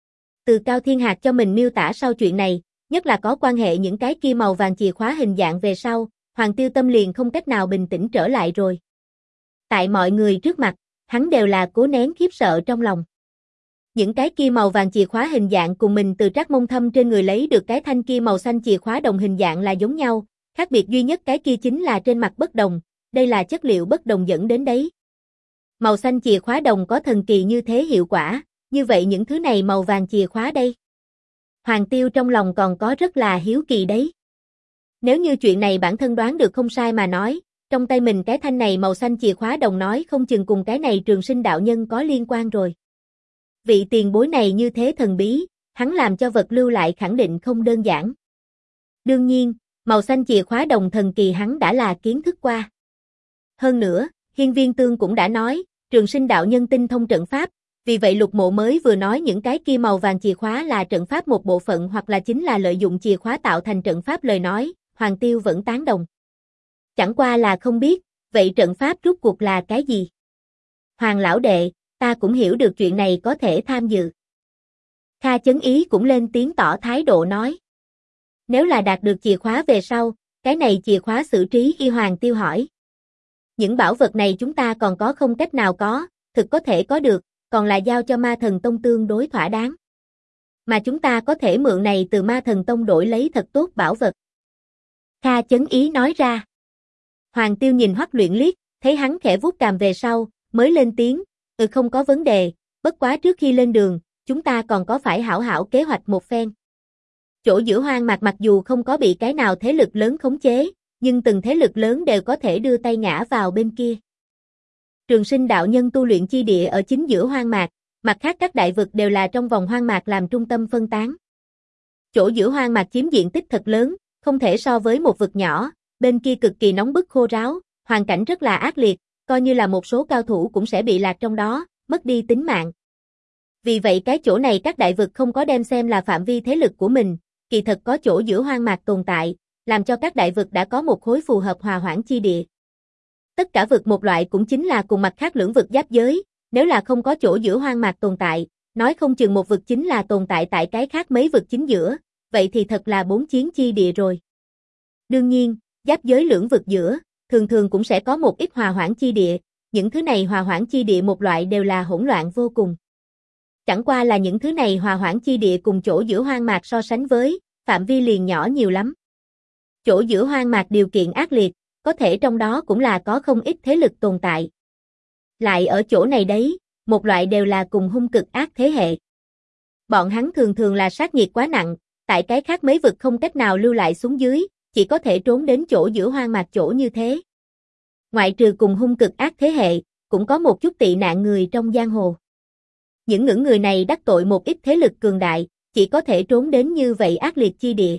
Từ Cao Thiên Hạc cho mình miêu tả sau chuyện này, nhất là có quan hệ những cái kia màu vàng chìa khóa hình dạng về sau, Hoàng Tiêu tâm liền không cách nào bình tĩnh trở lại rồi. Tại mọi người trước mặt, hắn đều là cố nén khiếp sợ trong lòng. Những cái kia màu vàng chìa khóa hình dạng cùng mình từ Trác Mông Thâm trên người lấy được cái thanh kia màu xanh chìa khóa đồng hình dạng là giống nhau, khác biệt duy nhất cái kia chính là trên mặt bất đồng, đây là chất liệu bất đồng dẫn đến đấy. Màu xanh chìa khóa đồng có thần kỳ như thế hiệu quả, như vậy những thứ này màu vàng chìa khóa đây. Hoàng Tiêu trong lòng còn có rất là hiếu kỳ đấy. Nếu như chuyện này bản thân đoán được không sai mà nói, trong tay mình cái thanh này màu xanh chìa khóa đồng nói không chừng cùng cái này Trường Sinh đạo nhân có liên quan rồi. Vị tiền bối này như thế thần bí, hắn làm cho vật lưu lại khẳng định không đơn giản. Đương nhiên, màu xanh chìa khóa đồng thần kỳ hắn đã là kiến thức qua. Hơn nữa, Hiên Viên Tương cũng đã nói, Trường Sinh đạo nhân tinh thông trận pháp, vì vậy Lục Mộ mới vừa nói những cái kia màu vàng chìa khóa là trận pháp một bộ phận hoặc là chính là lợi dụng chìa khóa tạo thành trận pháp lời nói, Hoàng Tiêu vẫn tán đồng. Chẳng qua là không biết, vậy trận pháp rốt cuộc là cái gì? Hoàng lão đệ, ta cũng hiểu được chuyện này có thể tham dự. Kha Chấn Ý cũng lên tiếng tỏ thái độ nói. Nếu là đạt được chìa khóa về sau, cái này chìa khóa xử trí y Hoàng Tiêu hỏi. Những bảo vật này chúng ta còn có không cách nào có, thực có thể có được, còn là giao cho Ma Thần Tông tương đối thỏa đáng. Mà chúng ta có thể mượn này từ Ma Thần Tông đổi lấy thật tốt bảo vật. Kha Chấn Ý nói ra. Hoàng Tiêu nhìn Hoắc Luyện liếc, thấy hắn khẽ vuốt cằm về sau, mới lên tiếng, không có vấn đề, bất quá trước khi lên đường, chúng ta còn có phải hảo hảo kế hoạch một phen. Chỗ giữa hoang mạc mặc dù không có bị cái nào thế lực lớn khống chế, nhưng từng thế lực lớn đều có thể đưa tay ngã vào bên kia. Trường Sinh đạo nhân tu luyện chi địa ở chính giữa hoang mạc, mặt khác các đại vực đều là trong vòng hoang mạc làm trung tâm phân tán. Chỗ giữa hoang mạc chiếm diện tích thật lớn, không thể so với một vực nhỏ, bên kia cực kỳ nóng bức khô ráo, hoàn cảnh rất là ác liệt, coi như là một số cao thủ cũng sẽ bị lạc trong đó, mất đi tính mạng. Vì vậy cái chỗ này các đại vực không có đem xem là phạm vi thế lực của mình, kỳ thật có chỗ giữa hoang mạc tồn tại, làm cho các đại vực đã có một khối phù hợp hòa hoãn chi địa. Tất cả vực một loại cũng chính là cùng mặt khác lưỡng vực giáp giới, nếu là không có chỗ giữa hoang mạc tồn tại, nói không chừng một vực chính là tồn tại tại cái khác mấy vực chính giữa, vậy thì thật là bốn chiến chi địa rồi. Đương nhiên, giáp giới lưỡng vực giữa, thường thường cũng sẽ có một ít hòa hoãn chi địa, những thứ này hòa hoãn chi địa một loại đều là hỗn loạn vô cùng. Chẳng qua là những thứ này hòa hoãn chi địa cùng chỗ giữa hoang mạc so sánh với, phạm vi liền nhỏ nhiều lắm. Chỗ giữa hoang mạc điều kiện ác liệt, có thể trong đó cũng là có không ít thế lực tồn tại. Lại ở chỗ này đấy, một loại đều là cùng hung cực ác thế hệ. Bọn hắn thường thường là sát nhiệt quá nặng, tại cái khác mấy vực không cách nào lưu lại xuống dưới, chỉ có thể trốn đến chỗ giữa hoang mạc chỗ như thế. Ngoại trừ cùng hung cực ác thế hệ, cũng có một chút tị nạn người trong giang hồ. Những người này đắc tội một ít thế lực cường đại, chỉ có thể trốn đến như vậy ác liệt chi địa.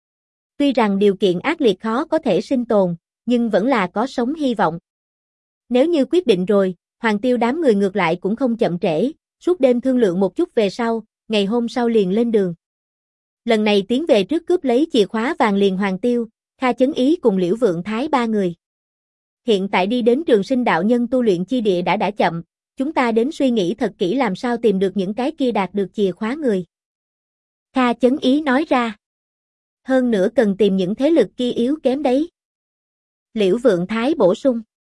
Tuy rằng điều kiện ác liệt khó có thể sinh tồn, nhưng vẫn là có sống hy vọng. Nếu như quyết định rồi, Hoàng Tiêu đám người ngược lại cũng không chậm trễ, suốt đêm thương lượng một chút về sau, ngày hôm sau liền lên đường. Lần này tiến về trước cướp lấy chìa khóa vàng liền Hoàng Tiêu, Kha Chấn Ý cùng Liễu Vượng Thái ba người. Hiện tại đi đến Trường Sinh đạo nhân tu luyện chi địa đã chậm, chúng ta đến suy nghĩ thật kỹ làm sao tìm được những cái kia đạt được chìa khóa người. Kha Chấn Ý nói ra. Hơn nữa cần tìm những thế lực kia yếu kém đấy. Liễu Vượng Thái bổ sung.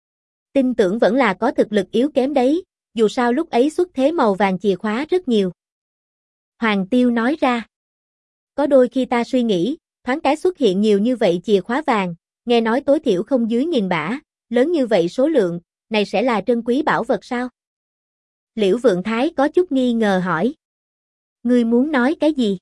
Tin tưởng vẫn là có thực lực yếu kém đấy, dù sao lúc ấy xuất thế màu vàng chìa khóa rất nhiều. Hoàng Tiêu nói ra. Có đôi khi ta suy nghĩ, thoáng cái xuất hiện nhiều như vậy chìa khóa vàng, nghe nói tối thiểu không dưới 1000 bả, lớn như vậy số lượng, này sẽ là trân quý bảo vật sao? Liễu Vượng Thái có chút nghi ngờ hỏi. Ngươi muốn nói cái gì?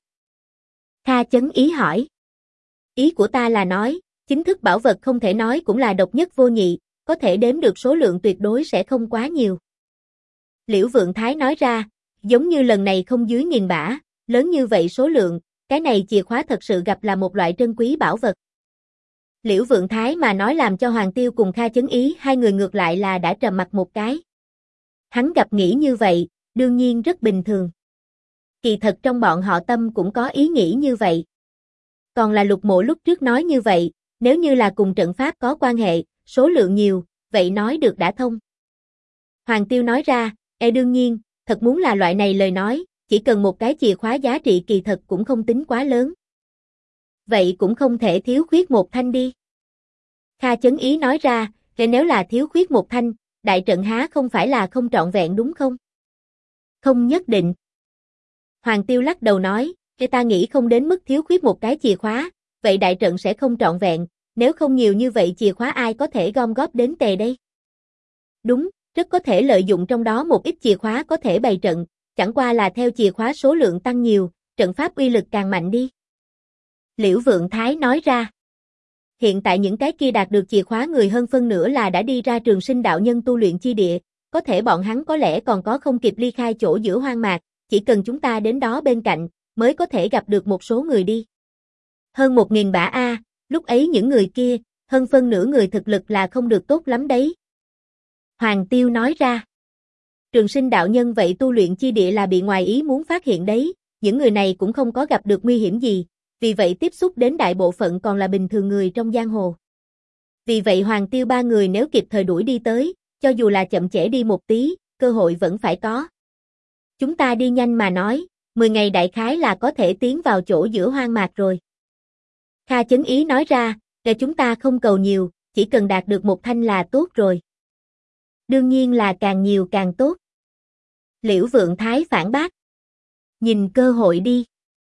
Kha Chấn Ý hỏi. Ý của ta là nói, chính thức bảo vật không thể nói cũng là độc nhất vô nhị, có thể đếm được số lượng tuyệt đối sẽ không quá nhiều. Liễu Vượng Thái nói ra, giống như lần này không dưới 1000 bả, lớn như vậy số lượng, cái này chìa khóa thật sự gặp là một loại trân quý bảo vật. Liễu Vượng Thái mà nói làm cho Hoàng Tiêu cùng Kha Chấn Ý hai người ngược lại là đã trầm mặt một cái. Hắn gặp nghĩ như vậy, đương nhiên rất bình thường. Kỳ thật trong bọn họ tâm cũng có ý nghĩ như vậy. Còn là Lục Mộ lúc trước nói như vậy, nếu như là cùng trận pháp có quan hệ, số lượng nhiều, vậy nói được đã thông. Hoàng Tiêu nói ra, đương nhiên, thật muốn là loại này lời nói, chỉ cần một cái chìa khóa giá trị kỳ thật cũng không tính quá lớn. Vậy cũng không thể thiếu khuyết một thanh đi. Kha Chấn Ý nói ra, nếu là thiếu khuyết một thanh, đại trận há không phải là không trọn vẹn đúng không? Không nhất định. Hoàng Tiêu lắc đầu nói, ta nghĩ không đến mức thiếu khuyết một cái chìa khóa, vậy đại trận sẽ không trọn vẹn, nếu không nhiều như vậy chìa khóa ai có thể gom góp đến tề đây? Đúng, rất có thể lợi dụng trong đó một ít chìa khóa có thể bày trận, chẳng qua là theo chìa khóa số lượng tăng nhiều, trận pháp uy lực càng mạnh đi. Liễu Vượng Thái nói ra. Hiện tại những cái kia đạt được chìa khóa người hơn phân nửa là đã đi ra Trường Sinh đạo nhân tu luyện chi địa, có thể bọn hắn có lẽ còn có không kịp ly khai chỗ giữa hoang mạc, chỉ cần chúng ta đến đó bên cạnh, mới có thể gặp được một số người đi. Hơn 1000 bả A, lúc ấy những người kia, hơn phân nửa người thực lực là không được tốt lắm đấy. Hoàng Tiêu nói ra. Trường Sinh đạo nhân vậy tu luyện chi địa là bị ngoài ý muốn phát hiện đấy, những người này cũng không có gặp được nguy hiểm gì, vì vậy tiếp xúc đến đại bộ phận còn là bình thường người trong giang hồ. Vì vậy Hoàng Tiêu ba người nếu kịp thời đuổi đi tới, cho dù là chậm trễ đi một tí, cơ hội vẫn phải có. Chúng ta đi nhanh mà nói, 10 ngày đại khái là có thể tiến vào chỗ giữa hoang mạc rồi. Kha Chấn Ý nói ra, để chúng ta không cầu nhiều, chỉ cần đạt được một thanh là tốt rồi. Đương nhiên là càng nhiều càng tốt. Liễu Vượng Thái phản bác. Nhìn cơ hội đi.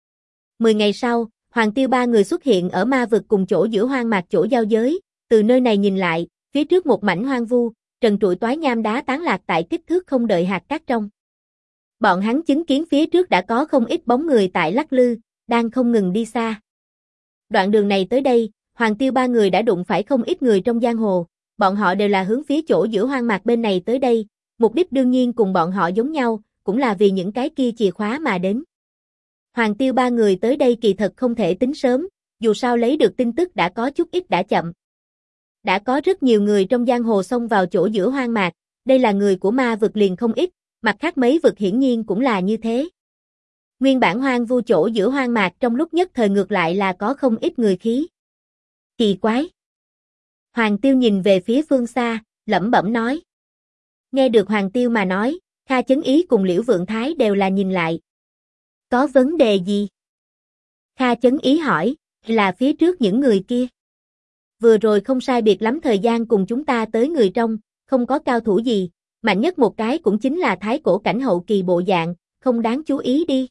10 ngày sau, Hoàng Tiêu ba người xuất hiện ở ma vực cùng chỗ giữa hoang mạc chỗ giao giới, từ nơi này nhìn lại, phía trước một mảnh hoang vu, trần trụi toái nham đá tán lạc tại kích thước không đợi hạt cát trong. Bọn hắn chứng kiến phía trước đã có không ít bóng người tại lắc lư, đang không ngừng đi xa. Đoạn đường này tới đây, Hoàng Tiêu ba người đã đụng phải không ít người trong giang hồ, bọn họ đều là hướng phía chỗ giữa hoang mạc bên này tới đây, mục đích đương nhiên cùng bọn họ giống nhau, cũng là vì những cái kia chìa khóa mà đến. Hoàng Tiêu ba người tới đây kỳ thật không thể tính sớm, dù sao lấy được tin tức đã có chút ít đã chậm. Đã có rất nhiều người trong giang hồ xông vào chỗ giữa hoang mạc, đây là người của ma vực liền không ít, mặt khác mấy vực hiển nhiên cũng là như thế. Nguyên bản hoang vu chỗ giữa hoang mạc trong lúc nhất thời ngược lại là có không ít người khí. Kỳ quái. Hoàng Tiêu nhìn về phía phương xa, lẩm bẩm nói. Nghe được Hoàng Tiêu mà nói, Kha Chấn Ý cùng Liễu Vượng Thái đều là nhìn lại. Có vấn đề gì? Kha Chấn Ý hỏi, là phía trước những người kia. Vừa rồi không sai biệt lắm thời gian cùng chúng ta tới người trong, không có cao thủ gì, mạnh nhất một cái cũng chính là thái cổ cảnh hậu kỳ bộ dạng, không đáng chú ý đi.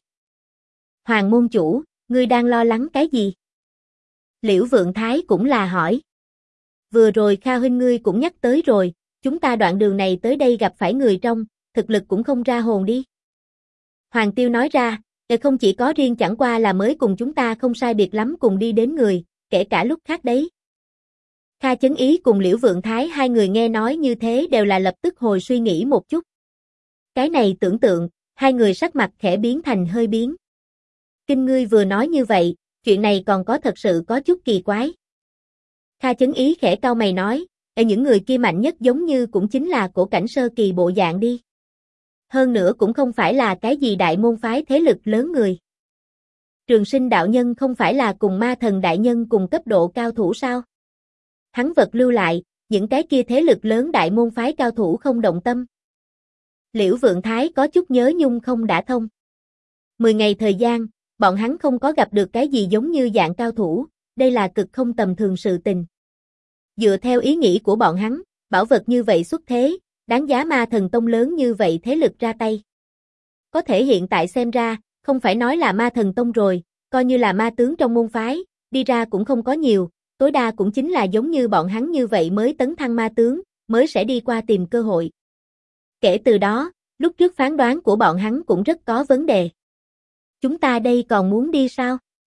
Hoàng môn chủ, ngươi đang lo lắng cái gì? Liễu Vượng Thái cũng là hỏi. Vừa rồi Kha huynh ngươi cũng nhắc tới rồi, chúng ta đoạn đường này tới đây gặp phải người trong, thực lực cũng không ra hồn đi. Hoàng Tiêu nói ra, không chỉ có riêng chẳng qua là mới cùng chúng ta không sai biệt lắm cùng đi đến người, kể cả lúc khác đấy. Kha Chấn Ý cùng Liễu Vượng Thái hai người nghe nói như thế đều là lập tức hồi suy nghĩ một chút. Cái này tưởng tượng, hai người sắc mặt khẽ biến thành hơi biến. Kinh ngươi vừa nói như vậy, chuyện này còn có thật sự có chút kỳ quái. Kha Chấn Ý khẽ cau mày nói, những người kia mạnh nhất giống như cũng chính là cổ cảnh sơ kỳ bộ dạng đi. Hơn nữa cũng không phải là cái gì đại môn phái thế lực lớn người. Trường Sinh đạo nhân không phải là cùng ma thần đại nhân cùng cấp độ cao thủ sao? Hắn vật lưu lại, những cái kia thế lực lớn đại môn phái cao thủ không động tâm. Liễu Vượng Thái có chút nhớ nhung không đã thông. 10 ngày thời gian, bọn hắn không có gặp được cái gì giống như dạng cao thủ, đây là cực không tầm thường sự tình. Dựa theo ý nghĩ của bọn hắn, bảo vật như vậy xuất thế, đáng giá ma thần tông lớn như vậy thế lực ra tay. Có thể hiện tại xem ra, không phải nói là ma thần tông rồi, coi như là ma tướng trong môn phái, đi ra cũng không có nhiều, tối đa cũng chính là giống như bọn hắn như vậy mới tấn thăng ma tướng, mới sẽ đi qua tìm cơ hội. Kể từ đó, lúc trước phán đoán của bọn hắn cũng rất có vấn đề. Chúng ta đây còn muốn đi sao?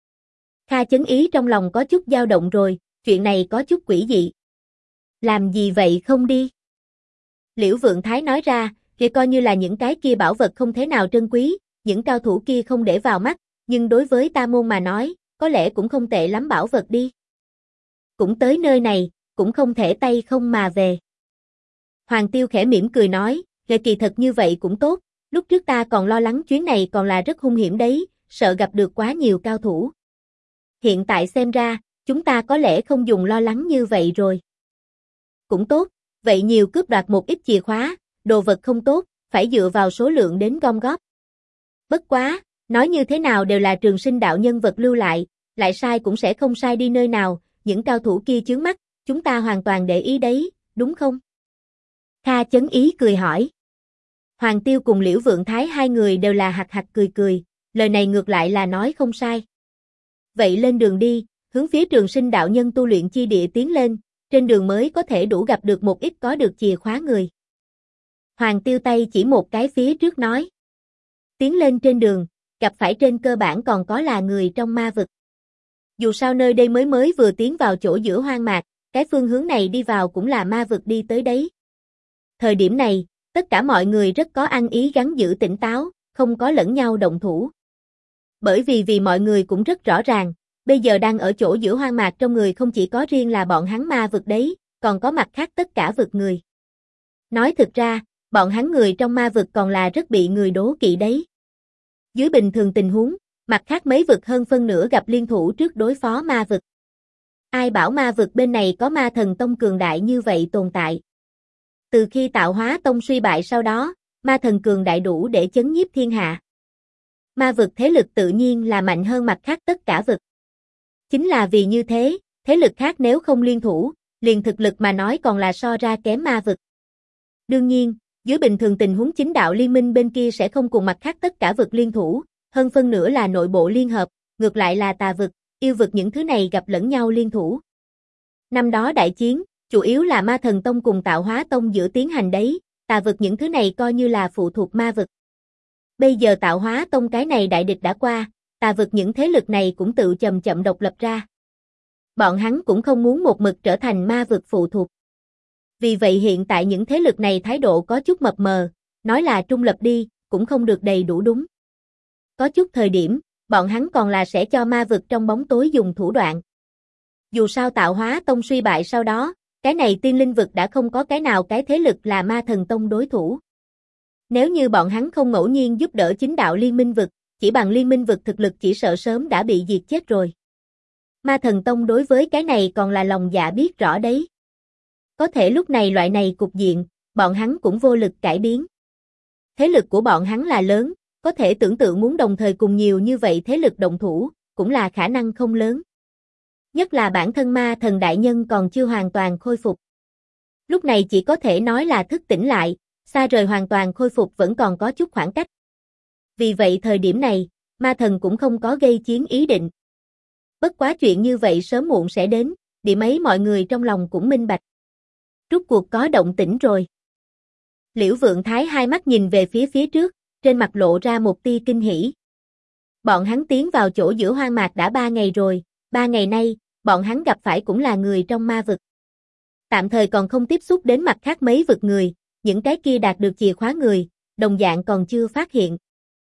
Kha Chấn Ý trong lòng có chút dao động rồi, chuyện này có chút quỷ dị. Làm gì vậy không đi? Liễu Vượng Thái nói ra, kia coi như là những cái kia bảo vật không thế nào trân quý, những cao thủ kia không để vào mắt, nhưng đối với ta môn mà nói, có lẽ cũng không tệ lắm bảo vật đi. Cũng tới nơi này, cũng không thể tay không mà về. Hoàng Tiêu khẽ mỉm cười nói, kỳ thật như vậy cũng tốt, lúc trước ta còn lo lắng chuyến này còn là rất hung hiểm đấy, sợ gặp được quá nhiều cao thủ. Hiện tại xem ra, chúng ta có lẽ không dùng lo lắng như vậy rồi. Cũng tốt, vậy nhiều cướp đoạt một ít chìa khóa, đồ vật không tốt, phải dựa vào số lượng đến gom góp. Bất quá, nói như thế nào đều là Trường Sinh đạo nhân vật lưu lại sai cũng sẽ không sai đi nơi nào, những cao thủ kia chướng mắt, chúng ta hoàn toàn để ý đấy, đúng không? Kha Chấn Ý cười hỏi. Hoàng Tiêu cùng Liễu Vượng Thái hai người đều là hạc hạc cười, lời này ngược lại là nói không sai. Vậy lên đường đi, hướng phía Trường Sinh đạo nhân tu luyện chi địa tiến lên, trên đường mới có thể đủ gặp được một ít có được chìa khóa người. Hoàng Tiêu tay chỉ một cái phía trước nói. Tiến lên trên đường, gặp phải trên cơ bản còn có là người trong ma vực. Dù sao nơi đây mới vừa tiến vào chỗ giữa hoang mạc, cái phương hướng này đi vào cũng là ma vực đi tới đấy. Thời điểm này, tất cả mọi người rất có ăn ý gắn giữ tỉnh táo, không có lẫn nhau động thủ. Bởi vì mọi người cũng rất rõ ràng, bây giờ đang ở chỗ giữa hoang mạc trong người không chỉ có riêng là bọn hắn ma vực đấy, còn có mặt khác tất cả vực người. Nói thực ra, bọn hắn người trong ma vực còn là rất bị người đố kỵ đấy. Dưới bình thường tình huống, mặt khác mấy vực hơn phân nửa gặp liên thủ trước đối phó ma vực. Ai bảo ma vực bên này có ma thần tông cường đại như vậy tồn tại. Từ khi Tạo Hóa tông suy bại sau đó, ma thần cường đại đủ để chấn nhiếp thiên hạ. Ma vực thế lực tự nhiên là mạnh hơn mặt khác tất cả vực. Chính là vì như thế, thế lực khác nếu không liên thủ, liền thực lực mà nói còn là so ra kém ma vực. Đương nhiên, dưới bình thường tình huống chính đạo liên minh bên kia sẽ không cùng mặt khác tất cả vực liên thủ, hơn phân nửa là nội bộ liên hợp, ngược lại là tà vực, yêu vực những thứ này gặp lẫn nhau liên thủ. Năm đó đại chiến, chủ yếu là ma thần tông cùng Tạo Hóa tông giữa tiến hành đấy, tà vực những thứ này coi như là phụ thuộc ma vực. Bây giờ Tạo Hóa tông cái này đại địch đã qua, tà vực những thế lực này cũng tự chậm chậm độc lập ra. Bọn hắn cũng không muốn một mực trở thành ma vực phụ thuộc. Vì vậy hiện tại những thế lực này thái độ có chút mập mờ, nói là trung lập đi, cũng không được đầy đủ đúng. Có chút thời điểm, bọn hắn còn là sẽ cho ma vực trong bóng tối dùng thủ đoạn. Dù sao Tạo Hóa tông suy bại sau đó, cái này tiên linh vực đã không có cái nào cái thế lực là ma thần tông đối thủ. Nếu như bọn hắn không ngẫu nhiên giúp đỡ chính đạo liên minh vực, chỉ bằng liên minh vực thực lực chỉ sợ sớm đã bị diệt chết rồi. Ma thần tông đối với cái này còn là lòng dạ biết rõ đấy. Có thể lúc này loại này cục diện, bọn hắn cũng vô lực cải biến. Thế lực của bọn hắn là lớn, có thể tưởng tượng muốn đồng thời cùng nhiều như vậy thế lực động thủ, cũng là khả năng không lớn. Nhất là bản thân ma thần đại nhân còn chưa hoàn toàn khôi phục. Lúc này chỉ có thể nói là thức tỉnh lại, xa rời hoàn toàn khôi phục vẫn còn có chút khoảng cách. Vì vậy thời điểm này, ma thần cũng không có gây chiến ý định. Bất quá chuyện như vậy sớm muộn sẽ đến, điểm ấy mọi người trong lòng cũng minh bạch. Rốt cuộc có động tĩnh rồi. Liễu Vượng Thái hai mắt nhìn về phía trước, trên mặt lộ ra một tia kinh hỉ. Bọn hắn tiến vào chỗ giữa hoang mạc đã 3 ngày rồi, 3 ngày nay, bọn hắn gặp phải cũng là người trong ma vực. Tạm thời còn không tiếp xúc đến mặt khác mấy vực người, những cái kia đạt được chìa khóa người, đồng dạng còn chưa phát hiện.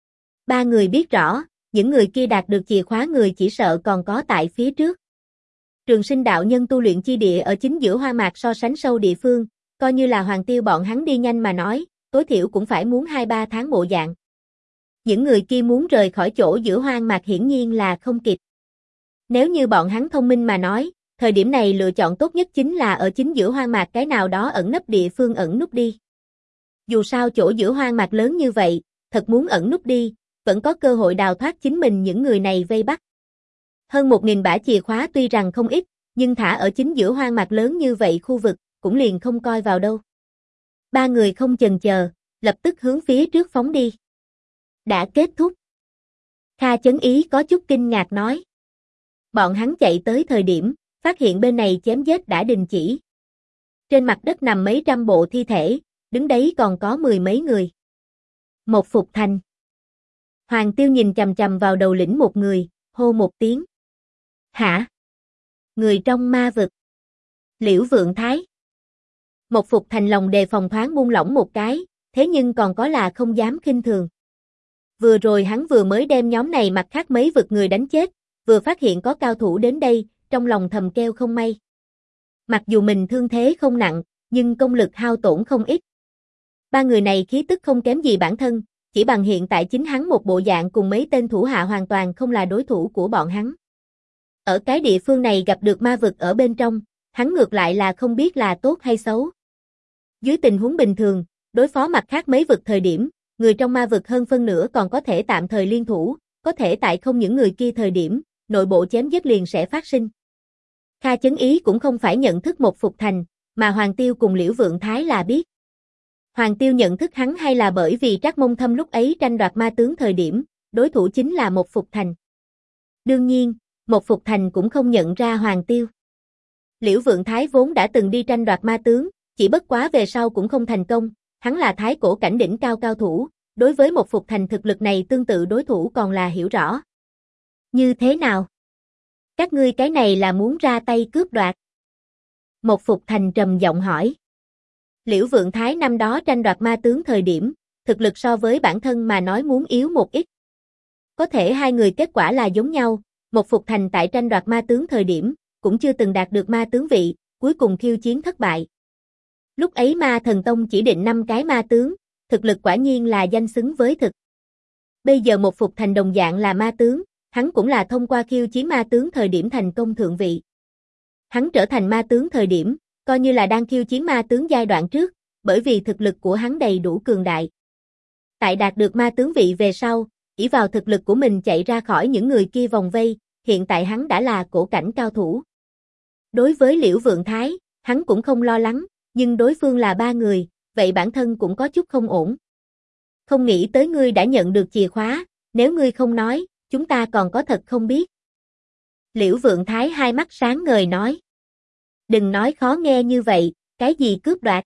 3 người biết rõ, những người kia đạt được chìa khóa người chỉ sợ còn có tại phía trước. Trường Sinh đạo nhân tu luyện chi địa ở chính giữa hoa mạc so sánh sâu địa phương, coi như là Hoàng Tiêu bọn hắn đi nhanh mà nói, tối thiểu cũng phải muốn 2-3 tháng bộ dạng. Những người kia muốn rời khỏi chỗ giữa hoang mạc hiển nhiên là không kịp. Nếu như bọn hắn thông minh mà nói, thời điểm này lựa chọn tốt nhất chính là ở chính giữa hoang mạc cái nào đó ẩn nấp địa phương ẩn núp đi. Dù sao chỗ giữa hoang mạc lớn như vậy, thật muốn ẩn núp đi, vẫn có cơ hội đào thoát chính mình những người này vây bắt. Hơn 1.000 bả chìa khóa tuy rằng không ít, nhưng thả ở chính giữa hoang mạc lớn như vậy khu vực, cũng liền không coi vào đâu. 3 người không chần chờ, lập tức hướng phía trước phóng đi. Đã kết thúc. Kha Chấn Ý có chút kinh ngạc nói. Bọn hắn chạy tới thời điểm, phát hiện bên này chém giết đã đình chỉ. Trên mặt đất nằm mấy trăm bộ thi thể, đứng đấy còn có 10 mấy người. Một Phục Thành. Hoàng Tiêu nhìn chằm chằm vào đầu lĩnh một người, hô một tiếng. Hả? Người trong ma vực. Liễu Vượng Thái. Một Phục Thành lòng đề phòng thoáng buông lỏng một cái, thế nhưng còn có là không dám khinh thường. Vừa rồi hắn vừa mới đem nhóm này mặt khác mấy vực người đánh chết, vừa phát hiện có cao thủ đến đây, trong lòng thầm kêu không may. Mặc dù mình thương thế không nặng, nhưng công lực hao tổn không ít. Ba người này khí tức không kém gì bản thân, chỉ bằng hiện tại chính hắn một bộ dạng cùng mấy tên thủ hạ hoàn toàn không là đối thủ của bọn hắn. Ở cái địa phương này gặp được ma vực ở bên trong, hắn ngược lại là không biết là tốt hay xấu. Dưới tình huống bình thường, đối phó mặt khác mấy vực thời điểm, người trong ma vực hơn phân nửa còn có thể tạm thời liên thủ, có thể tại không những người kia thời điểm, nội bộ chém giết liền sẽ phát sinh. Kha Chấn Ý cũng không phải nhận thức một Phục Thành, mà Hoàng Tiêu cùng Liễu Vượng Thái là biết. Hoàng Tiêu nhận thức hắn hay là bởi vì Trác Mông Thâm lúc ấy tranh đoạt ma tướng thời điểm, đối thủ chính là một Phục Thành. Đương nhiên, một Phục Thành cũng không nhận ra Hoàng Tiêu. Liễu Vượng Thái vốn đã từng đi tranh đoạt ma tướng, chỉ bất quá về sau cũng không thành công, hắn là thái cổ cảnh đỉnh cao cao thủ, đối với một Phục Thành thực lực này tương tự đối thủ còn là hiểu rõ. Như thế nào? Các ngươi cái này là muốn ra tay cướp đoạt? Một Phục Thành trầm giọng hỏi. Liễu Vượng Thái năm đó tranh đoạt ma tướng thời điểm, thực lực so với bản thân mà nói muốn yếu một ít. Có thể hai người kết quả là giống nhau, một Phục Thành tại tranh đoạt ma tướng thời điểm, cũng chưa từng đạt được ma tướng vị, cuối cùng khiêu chiến thất bại. Lúc ấy Ma Thần Tông chỉ định 5 cái ma tướng, thực lực quả nhiên là danh xứng với thực. Bây giờ một Phục Thành đồng dạng là ma tướng, hắn cũng là thông qua khiêu chiến ma tướng thời điểm thành công thượng vị. Hắn trở thành ma tướng thời điểm, coi như là đang khiêu chiến ma tướng giai đoạn trước, bởi vì thực lực của hắn đầy đủ cường đại. Tại đạt được ma tướng vị về sau, ỷ vào thực lực của mình chạy ra khỏi những người kia vòng vây, hiện tại hắn đã là cổ cảnh cao thủ. Đối với Liễu Vượng Thái, hắn cũng không lo lắng, nhưng đối phương là 3 người, vậy bản thân cũng có chút không ổn. Không nghĩ tới ngươi đã nhận được chìa khóa, nếu ngươi không nói, chúng ta còn có thật không biết. Liễu Vượng Thái hai mắt sáng ngời nói. Đừng nói khó nghe như vậy, cái gì cướp đoạt?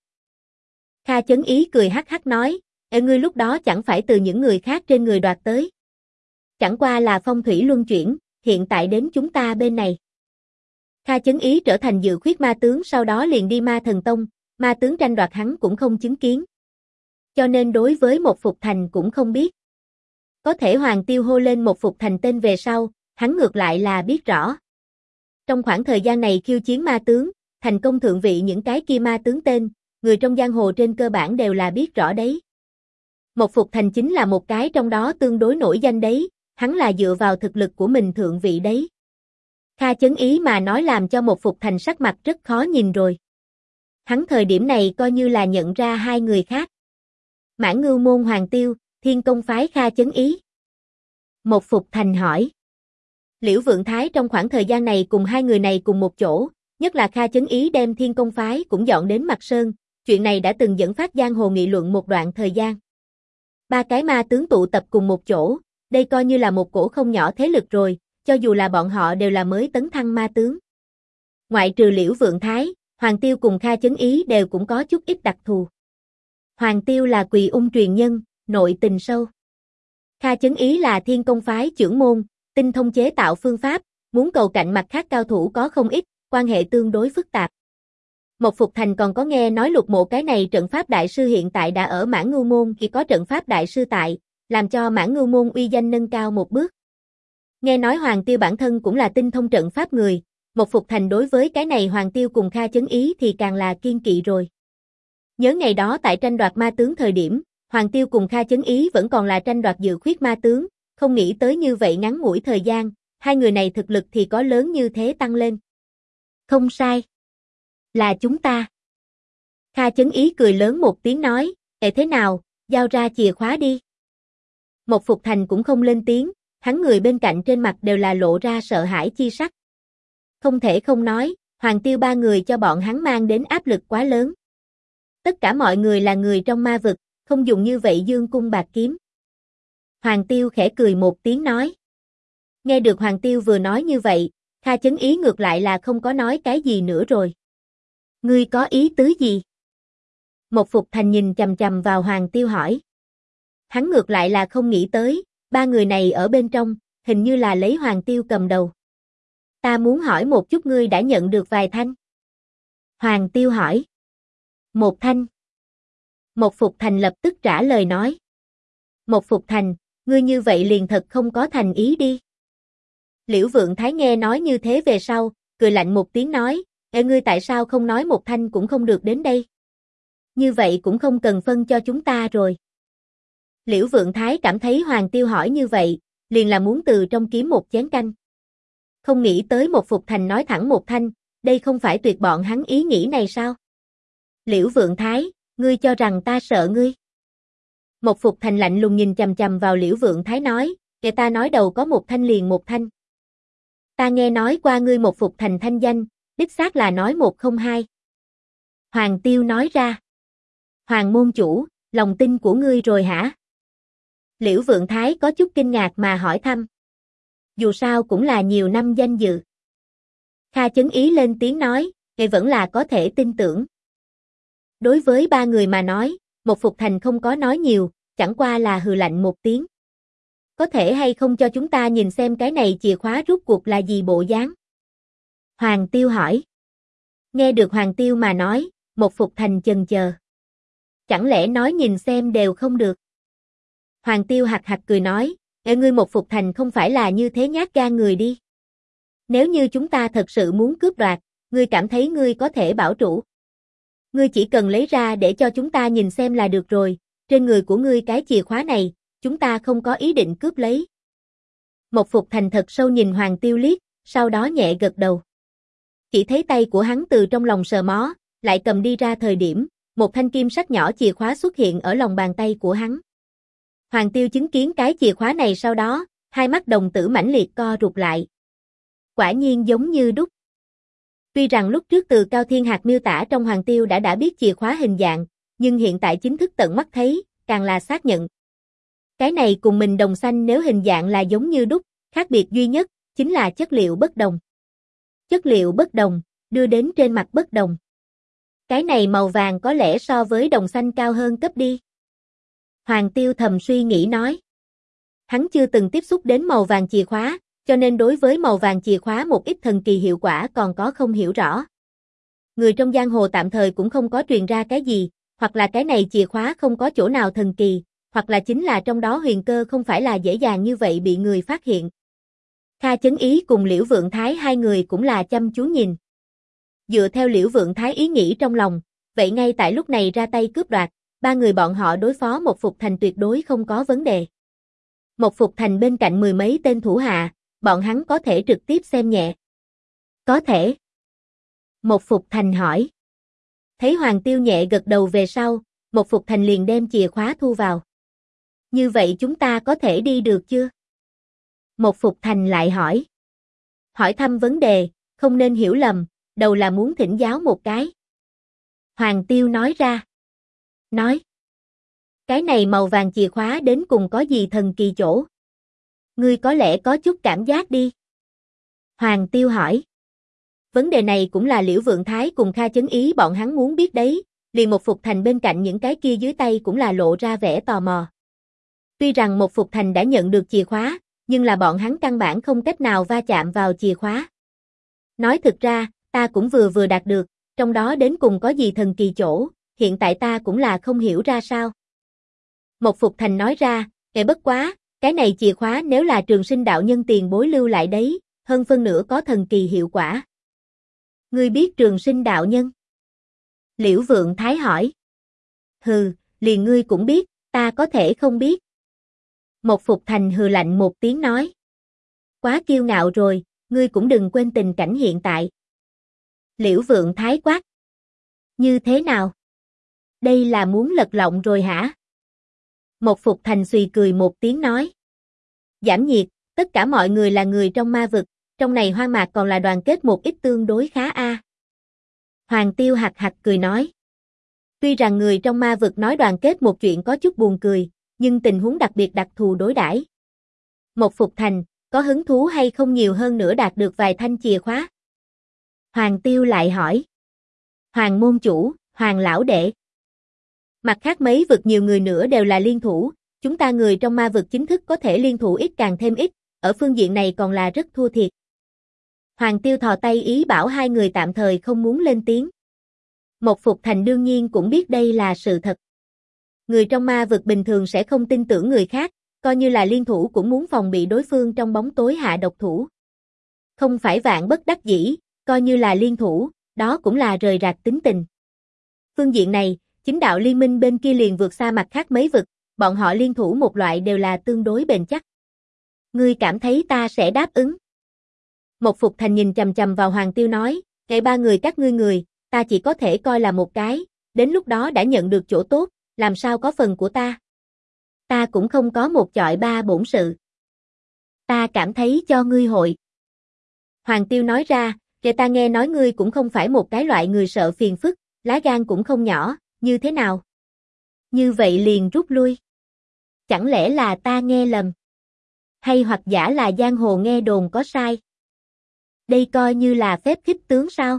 Kha Chấn Ý cười hắc hắc nói, ngươi lúc đó chẳng phải từ những người khác trên người đoạt tới. Chẳng qua là phong thủy luân chuyển, hiện tại đến chúng ta bên này. Kha Chấn Ý trở thành Dự Khuyết ma tướng sau đó liền đi Ma Thần Tông, ma tướng tranh đoạt hắn cũng không chứng kiến. Cho nên đối với một Phục Thành cũng không biết. Có thể Hoàng Tiêu hô lên một Phục Thành tên về sau, hắn ngược lại là biết rõ. Trong khoảng thời gian này khiêu chiến ma tướng, thành công thượng vị những cái kia ma tướng tên, người trong giang hồ trên cơ bản đều là biết rõ đấy. Một Phục Thành chính là một cái trong đó tương đối nổi danh đấy, hắn là dựa vào thực lực của mình thượng vị đấy. Kha Chấn Ý mà nói làm cho một Phục Thành sắc mặt rất khó nhìn rồi. Hắn thời điểm này coi như là nhận ra hai người khác. Mãn Ngưu Môn Hoàng Tiêu, Thiên Công phái Kha Chấn Ý. Một Phục Thành hỏi. Liễu Vượng Thái trong khoảng thời gian này cùng hai người này cùng một chỗ, nhất là Kha Chấn Ý đem Thiên Công phái cũng dọn đến Mạc Sơn, chuyện này đã từng dẫn phát giang hồ nghị luận một đoạn thời gian. 3 cái ma tướng tụ tập cùng một chỗ, đây coi như là một cổ không nhỏ thế lực rồi, cho dù là bọn họ đều là mới tấn thăng ma tướng. Ngoại trừ Liễu Vượng Thái, Hoàng Tiêu cùng Kha Chấn Ý đều cũng có chút ít đặc thù. Hoàng Tiêu là Quỳ Ung truyền nhân, nội tình sâu. Kha Chấn Ý là Thiên Công phái trưởng môn, tinh thông chế tạo phương pháp, muốn cầu cạnh mặt khác cao thủ có không ít, quan hệ tương đối phức tạp. Một Phục Thành còn có nghe nói Lục Mộ cái này trận pháp đại sư hiện tại đã ở Mãn Ngưu Môn khi có trận pháp đại sư tại, làm cho Mãn Ngưu Môn uy danh nâng cao một bước. Nghe nói Hoàng Tiêu bản thân cũng là tinh thông trận pháp người, một Phục Thành đối với cái này Hoàng Tiêu cùng Kha Chấn Ý thì càng là kiên kỵ rồi. Nhớ ngày đó tại tranh đoạt ma tướng thời điểm, Hoàng Tiêu cùng Kha Chấn Ý vẫn còn là tranh đoạt Dự Khuyết ma tướng, không nghĩ tới như vậy ngắn ngủi thời gian, hai người này thực lực thì có lớn như thế tăng lên. Không sai. Là chúng ta. Kha Chấn Ý cười lớn một tiếng nói, thế nào, giao ra chìa khóa đi. Một Phục Thành cũng không lên tiếng, hắn người bên cạnh trên mặt đều là lộ ra sợ hãi chi sắc. Không thể không nói, Hoàng Tiêu 3 người cho bọn hắn mang đến áp lực quá lớn. Tất cả mọi người là người trong ma vực, không dùng như vậy dương cung bạc kiếm. Hoàng Tiêu khẽ cười một tiếng nói. Nghe được Hoàng Tiêu vừa nói như vậy, Kha Chấn Ý ngược lại là không có nói cái gì nữa rồi. Ngươi có ý tứ gì? Một Phục Thành nhìn chằm chằm vào Hoàng Tiêu hỏi. Hắn ngược lại là không nghĩ tới, 3 người này ở bên trong, hình như là lấy Hoàng Tiêu cầm đầu. Ta muốn hỏi một chút ngươi đã nhận được vài thanh. Hoàng Tiêu hỏi. Một thanh. Một Phục Thành lập tức trả lời nói. Một Phục Thành, Ngươi như vậy liền thật không có thành ý đi. Liễu Vượng Thái nghe nói như thế về sau, cười lạnh một tiếng nói, Ê ngươi tại sao không nói một thanh cũng không được đến đây? Như vậy cũng không cần phân cho chúng ta rồi. Liễu Vượng Thái cảm thấy Hoàng Tiêu hỏi như vậy, liền là muốn từ trong kiếm một chén canh. Không nghĩ tới một Phục Thành nói thẳng một thanh, đây không phải tuyệt bọn hắn ý nghĩ này sao? Liễu Vượng Thái, ngươi cho rằng ta sợ ngươi? Một Phục Thành lạnh lùng nhìn chằm chằm vào Liễu Vượng Thái nói, kẻ ta nói đầu có một thanh liền một thanh. Ta nghe nói qua ngươi một Phục Thành thanh danh, đích xác là nói một không hai. Hoàng Tiêu nói ra. Hoàng môn chủ, lòng tin của ngươi rồi hả? Liễu Vượng Thái có chút kinh ngạc mà hỏi thăm. Dù sao cũng là nhiều năm danh dự. Kha Chấn Ý lên tiếng nói, ngài vẫn là có thể tin tưởng. Đối với ba người mà nói, một Phục Thành không có nói nhiều, chẳng qua là hừ lạnh một tiếng. Có thể hay không cho chúng ta nhìn xem cái này chìa khóa rút cuộc là gì bộ dáng? Hoàng Tiêu hỏi. Nghe được Hoàng Tiêu mà nói, một Phục Thành chần chờ. Chẳng lẽ nói nhìn xem đều không được? Hoàng Tiêu hạc hạc cười nói, Ê ngươi một Phục Thành không phải là như thế nhát gan người đi. Nếu như chúng ta thật sự muốn cướp đoạt, ngươi cảm thấy ngươi có thể bảo trụ. Ngươi chỉ cần lấy ra để cho chúng ta nhìn xem là được rồi, trên người của ngươi cái chìa khóa này, chúng ta không có ý định cướp lấy. Một Phục Thành thật sâu nhìn Hoàng Tiêu liếc, sau đó nhẹ gật đầu. Chỉ thấy tay của hắn từ trong lòng sờ mó, lại cầm đi ra thời điểm, một thanh kim sắc nhỏ chìa khóa xuất hiện ở lòng bàn tay của hắn. Hoàng Tiêu chứng kiến cái chìa khóa này sau đó, hai mắt đồng tử mãnh liệt co rụt lại. Quả nhiên giống như đúc. Tuy rằng lúc trước từ Cao Thiên Hạc miêu tả trong Hoàng Tiêu đã biết chìa khóa hình dạng, nhưng hiện tại chính thức tận mắt thấy, càng là xác nhận. Cái này cùng mình đồng xanh nếu hình dạng là giống như đúc, khác biệt duy nhất, chính là chất liệu bất đồng. Chất liệu bất đồng, đưa đến trên mặt bất đồng. Cái này màu vàng có lẽ so với đồng xanh cao hơn cấp đi. Hoàng Tiêu thầm suy nghĩ nói. Hắn chưa từng tiếp xúc đến màu vàng chìa khóa, cho nên đối với màu vàng chìa khóa một ít thần kỳ hiệu quả còn có không hiểu rõ. Người trong giang hồ tạm thời cũng không có truyền ra cái gì, hoặc là cái này chìa khóa không có chỗ nào thần kỳ, hoặc là chính là trong đó huyền cơ không phải là dễ dàng như vậy bị người phát hiện. Kha Chấn Ý cùng Liễu Vượng Thái hai người cũng là chăm chú nhìn. Dựa theo Liễu Vượng Thái ý nghĩ trong lòng, vậy ngay tại lúc này ra tay cướp đoạt, ba người bọn họ đối phó một Phục Thành tuyệt đối không có vấn đề. Một Phục Thành bên cạnh mười mấy tên thủ hạ, bọn hắn có thể trực tiếp xem nhẹ. Có thể. Một Phục Thành hỏi. Thấy Hoàng Tiêu nhẹ gật đầu về sau, một Phục Thành liền đem chìa khóa thu vào. Như vậy chúng ta có thể đi được chưa? Một Phục Thành lại hỏi. Hỏi thăm vấn đề, không nên hiểu lầm, đầu là muốn thỉnh giáo một cái. Hoàng Tiêu nói ra. Nói. Cái này màu vàng chìa khóa đến cùng có gì thần kỳ chỗ? Ngươi có lẽ có chút cảm giác đi. Hoàng Tiêu hỏi. Vấn đề này cũng là Liễu Vượng Thái cùng Kha Chấn Ý bọn hắn muốn biết đấy, liền một Phục Thành bên cạnh những cái kia dưới tay cũng là lộ ra vẻ tò mò. Tuy rằng một Phục Thành đã nhận được chìa khóa, nhưng là bọn hắn căn bản không cách nào va chạm vào chìa khóa. Nói thực ra, ta cũng vừa đạt được, trong đó đến cùng có gì thần kỳ chỗ, hiện tại ta cũng là không hiểu ra sao. Một Phục Thành nói ra, bất quá, cái này chìa khóa nếu là Trường Sinh đạo nhân tiền bối lưu lại đấy, hơn phân nửa có thần kỳ hiệu quả. Ngươi biết Trường Sinh đạo nhân? Liễu Vượng Thái hỏi. Hừ, liền ngươi cũng biết, ta có thể không biết. Một Phục Thành hừ lạnh một tiếng nói. Quá kiêu ngạo rồi, ngươi cũng đừng quên tình cảnh hiện tại. Liễu Vượng Thái quát. Như thế nào? Đây là muốn lật lọng rồi hả? Một Phục Thành xùy cười một tiếng nói. Giảm nhiệt, tất cả mọi người là người trong ma vực, trong này hoang mạc còn là đoàn kết một ít tương đối khá a. Hoàng Tiêu hạc hạc cười nói. Tuy rằng người trong ma vực nói đoàn kết một chuyện có chút buồn cười, nhưng tình huống đặc biệt đặc thù đối đãi. Một Phục Thành, có hứng thú hay không nhiều hơn nữa đạt được vài thanh chìa khóa? Hoàng Tiêu lại hỏi. Hoàng môn chủ, Hoàng lão đệ. Mặt khác mấy vực nhiều người nữa đều là liên thủ, chúng ta người trong ma vực chính thức có thể liên thủ ít càng thêm ít, ở phương diện này còn là rất thua thiệt. Hoàng Tiêu thò tay ý bảo hai người tạm thời không muốn lên tiếng. Một Phục Thành đương nhiên cũng biết đây là sự thật. Người trong ma vực bình thường sẽ không tin tưởng người khác, coi như là liên thủ cũng muốn phòng bị đối phương trong bóng tối hạ độc thủ. Không phải vạn bất đắc dĩ, coi như là liên thủ, đó cũng là rời rạc tính tình. Phương diện này, chính đạo liên minh bên kia liền vượt xa mặt khác mấy vực, bọn họ liên thủ một loại đều là tương đối bền chắc. Ngươi cảm thấy ta sẽ đáp ứng? Một Phục Thành nhìn chằm chằm vào Hoàng Tiêu nói, ngày ba người các ngươi người, ta chỉ có thể coi là một cái, đến lúc đó đã nhận được chỗ tốt, làm sao có phần của ta? Ta cũng không có một chọi ba bổn sự. Ta cảm thấy cho ngươi hội. Hoàng Tiêu nói ra, kể ta nghe nói ngươi cũng không phải một cái loại người sợ phiền phức, lá gan cũng không nhỏ, như thế nào? Như vậy liền rút lui. Chẳng lẽ là ta nghe lầm? Hay hoặc giả là giang hồ nghe đồn có sai? Đây coi như là phép khích tướng sao?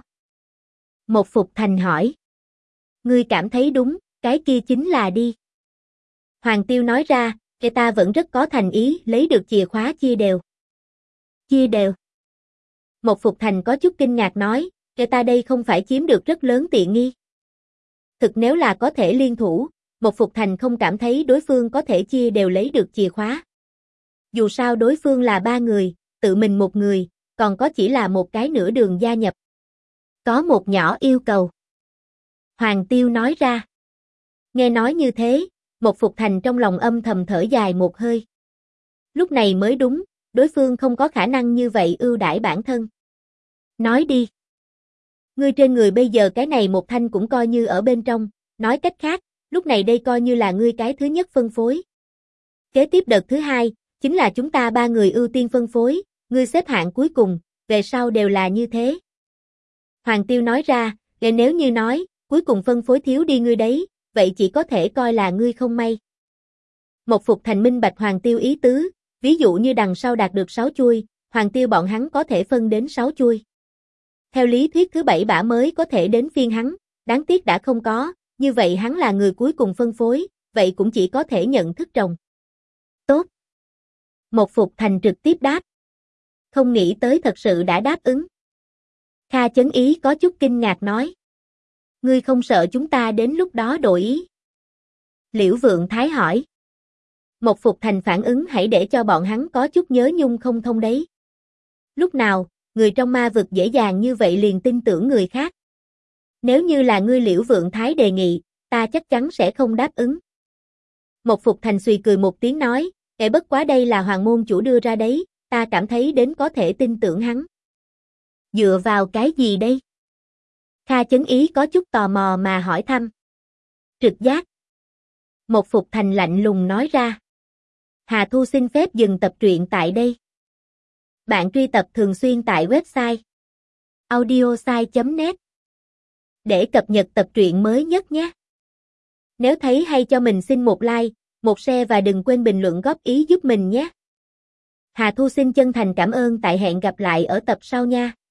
Một Phục Thành hỏi. Ngươi cảm thấy đúng, cái kia chính là đi. Hoàng Tiêu nói ra, kể ta vẫn rất có thành ý lấy được chìa khóa chia đều. Chia đều. Một Phục Thành có chút kinh ngạc nói, kể ta đây không phải chiếm được rất lớn tiện nghi. Thực nếu là có thể liên thủ, Một Phục Thành không cảm thấy đối phương có thể chia đều lấy được chìa khóa. Dù sao đối phương là ba người, tự mình một người, còn có chỉ là một cái nửa đường gia nhập. Có một nhỏ yêu cầu. Hoàng Tiêu nói ra. Nghe nói như thế, Một Phục Thành trong lòng âm thầm thở dài một hơi. Lúc này mới đúng, đối phương không có khả năng như vậy ưu đãi bản thân. Nói đi. Ngươi trên người bây giờ cái này một thanh cũng coi như ở bên trong, nói cách khác, lúc này đây coi như là ngươi cái thứ nhất phân phối. Kế tiếp đợt thứ hai, chính là chúng ta ba người ưu tiên phân phối, ngươi xếp hạng cuối cùng, về sau đều là như thế. Hoàng Tiêu nói ra, nếu như nói, cuối cùng phân phối thiếu đi ngươi đấy, vậy chỉ có thể coi là ngươi không may. Một Phục Thành minh bạch Hoàng Tiêu ý tứ, ví dụ như đằng sau đạt được 6 chuôi, Hoàng Tiêu bọn hắn có thể phân đến 6 chuôi. Theo lý thuyết thứ 7 bả mới có thể đến phiên hắn, đáng tiếc đã không có, như vậy hắn là người cuối cùng phân phối, vậy cũng chỉ có thể nhận thức trồng. Tốt. Một Phục Thành trực tiếp đáp. Không nghĩ tới thật sự đã đáp ứng. Kha Chấn Ý có chút kinh ngạc nói. Ngươi không sợ chúng ta đến lúc đó đổi ý? Liễu Vượng Thái hỏi. Một Phục Thành phản ứng hãy để cho bọn hắn có chút nhớ nhung không thông đấy. Lúc nào, người trong ma vực dễ dàng như vậy liền tin tưởng người khác. Nếu như là ngươi Liễu Vượng Thái đề nghị, ta chắc chắn sẽ không đáp ứng. Một Phục Thành suy cười một tiếng nói, bất quá đây là Hoàng môn chủ đưa ra đấy, ta cảm thấy đến có thể tin tưởng hắn. Dựa vào cái gì đây? Kha Chấn Ý có chút tò mò mà hỏi thăm. Trực giác. Một Phục Thành lạnh lùng nói ra. Hà Thu xin phép dừng tập truyện tại đây. Bạn truy tập thường xuyên tại website audiosai.net để cập nhật tập truyện mới nhất nhé. Nếu thấy hay cho mình xin một like, một share và đừng quên bình luận góp ý giúp mình nhé. Hà Thu xin chân thành cảm ơn tại hẹn gặp lại ở tập sau nha.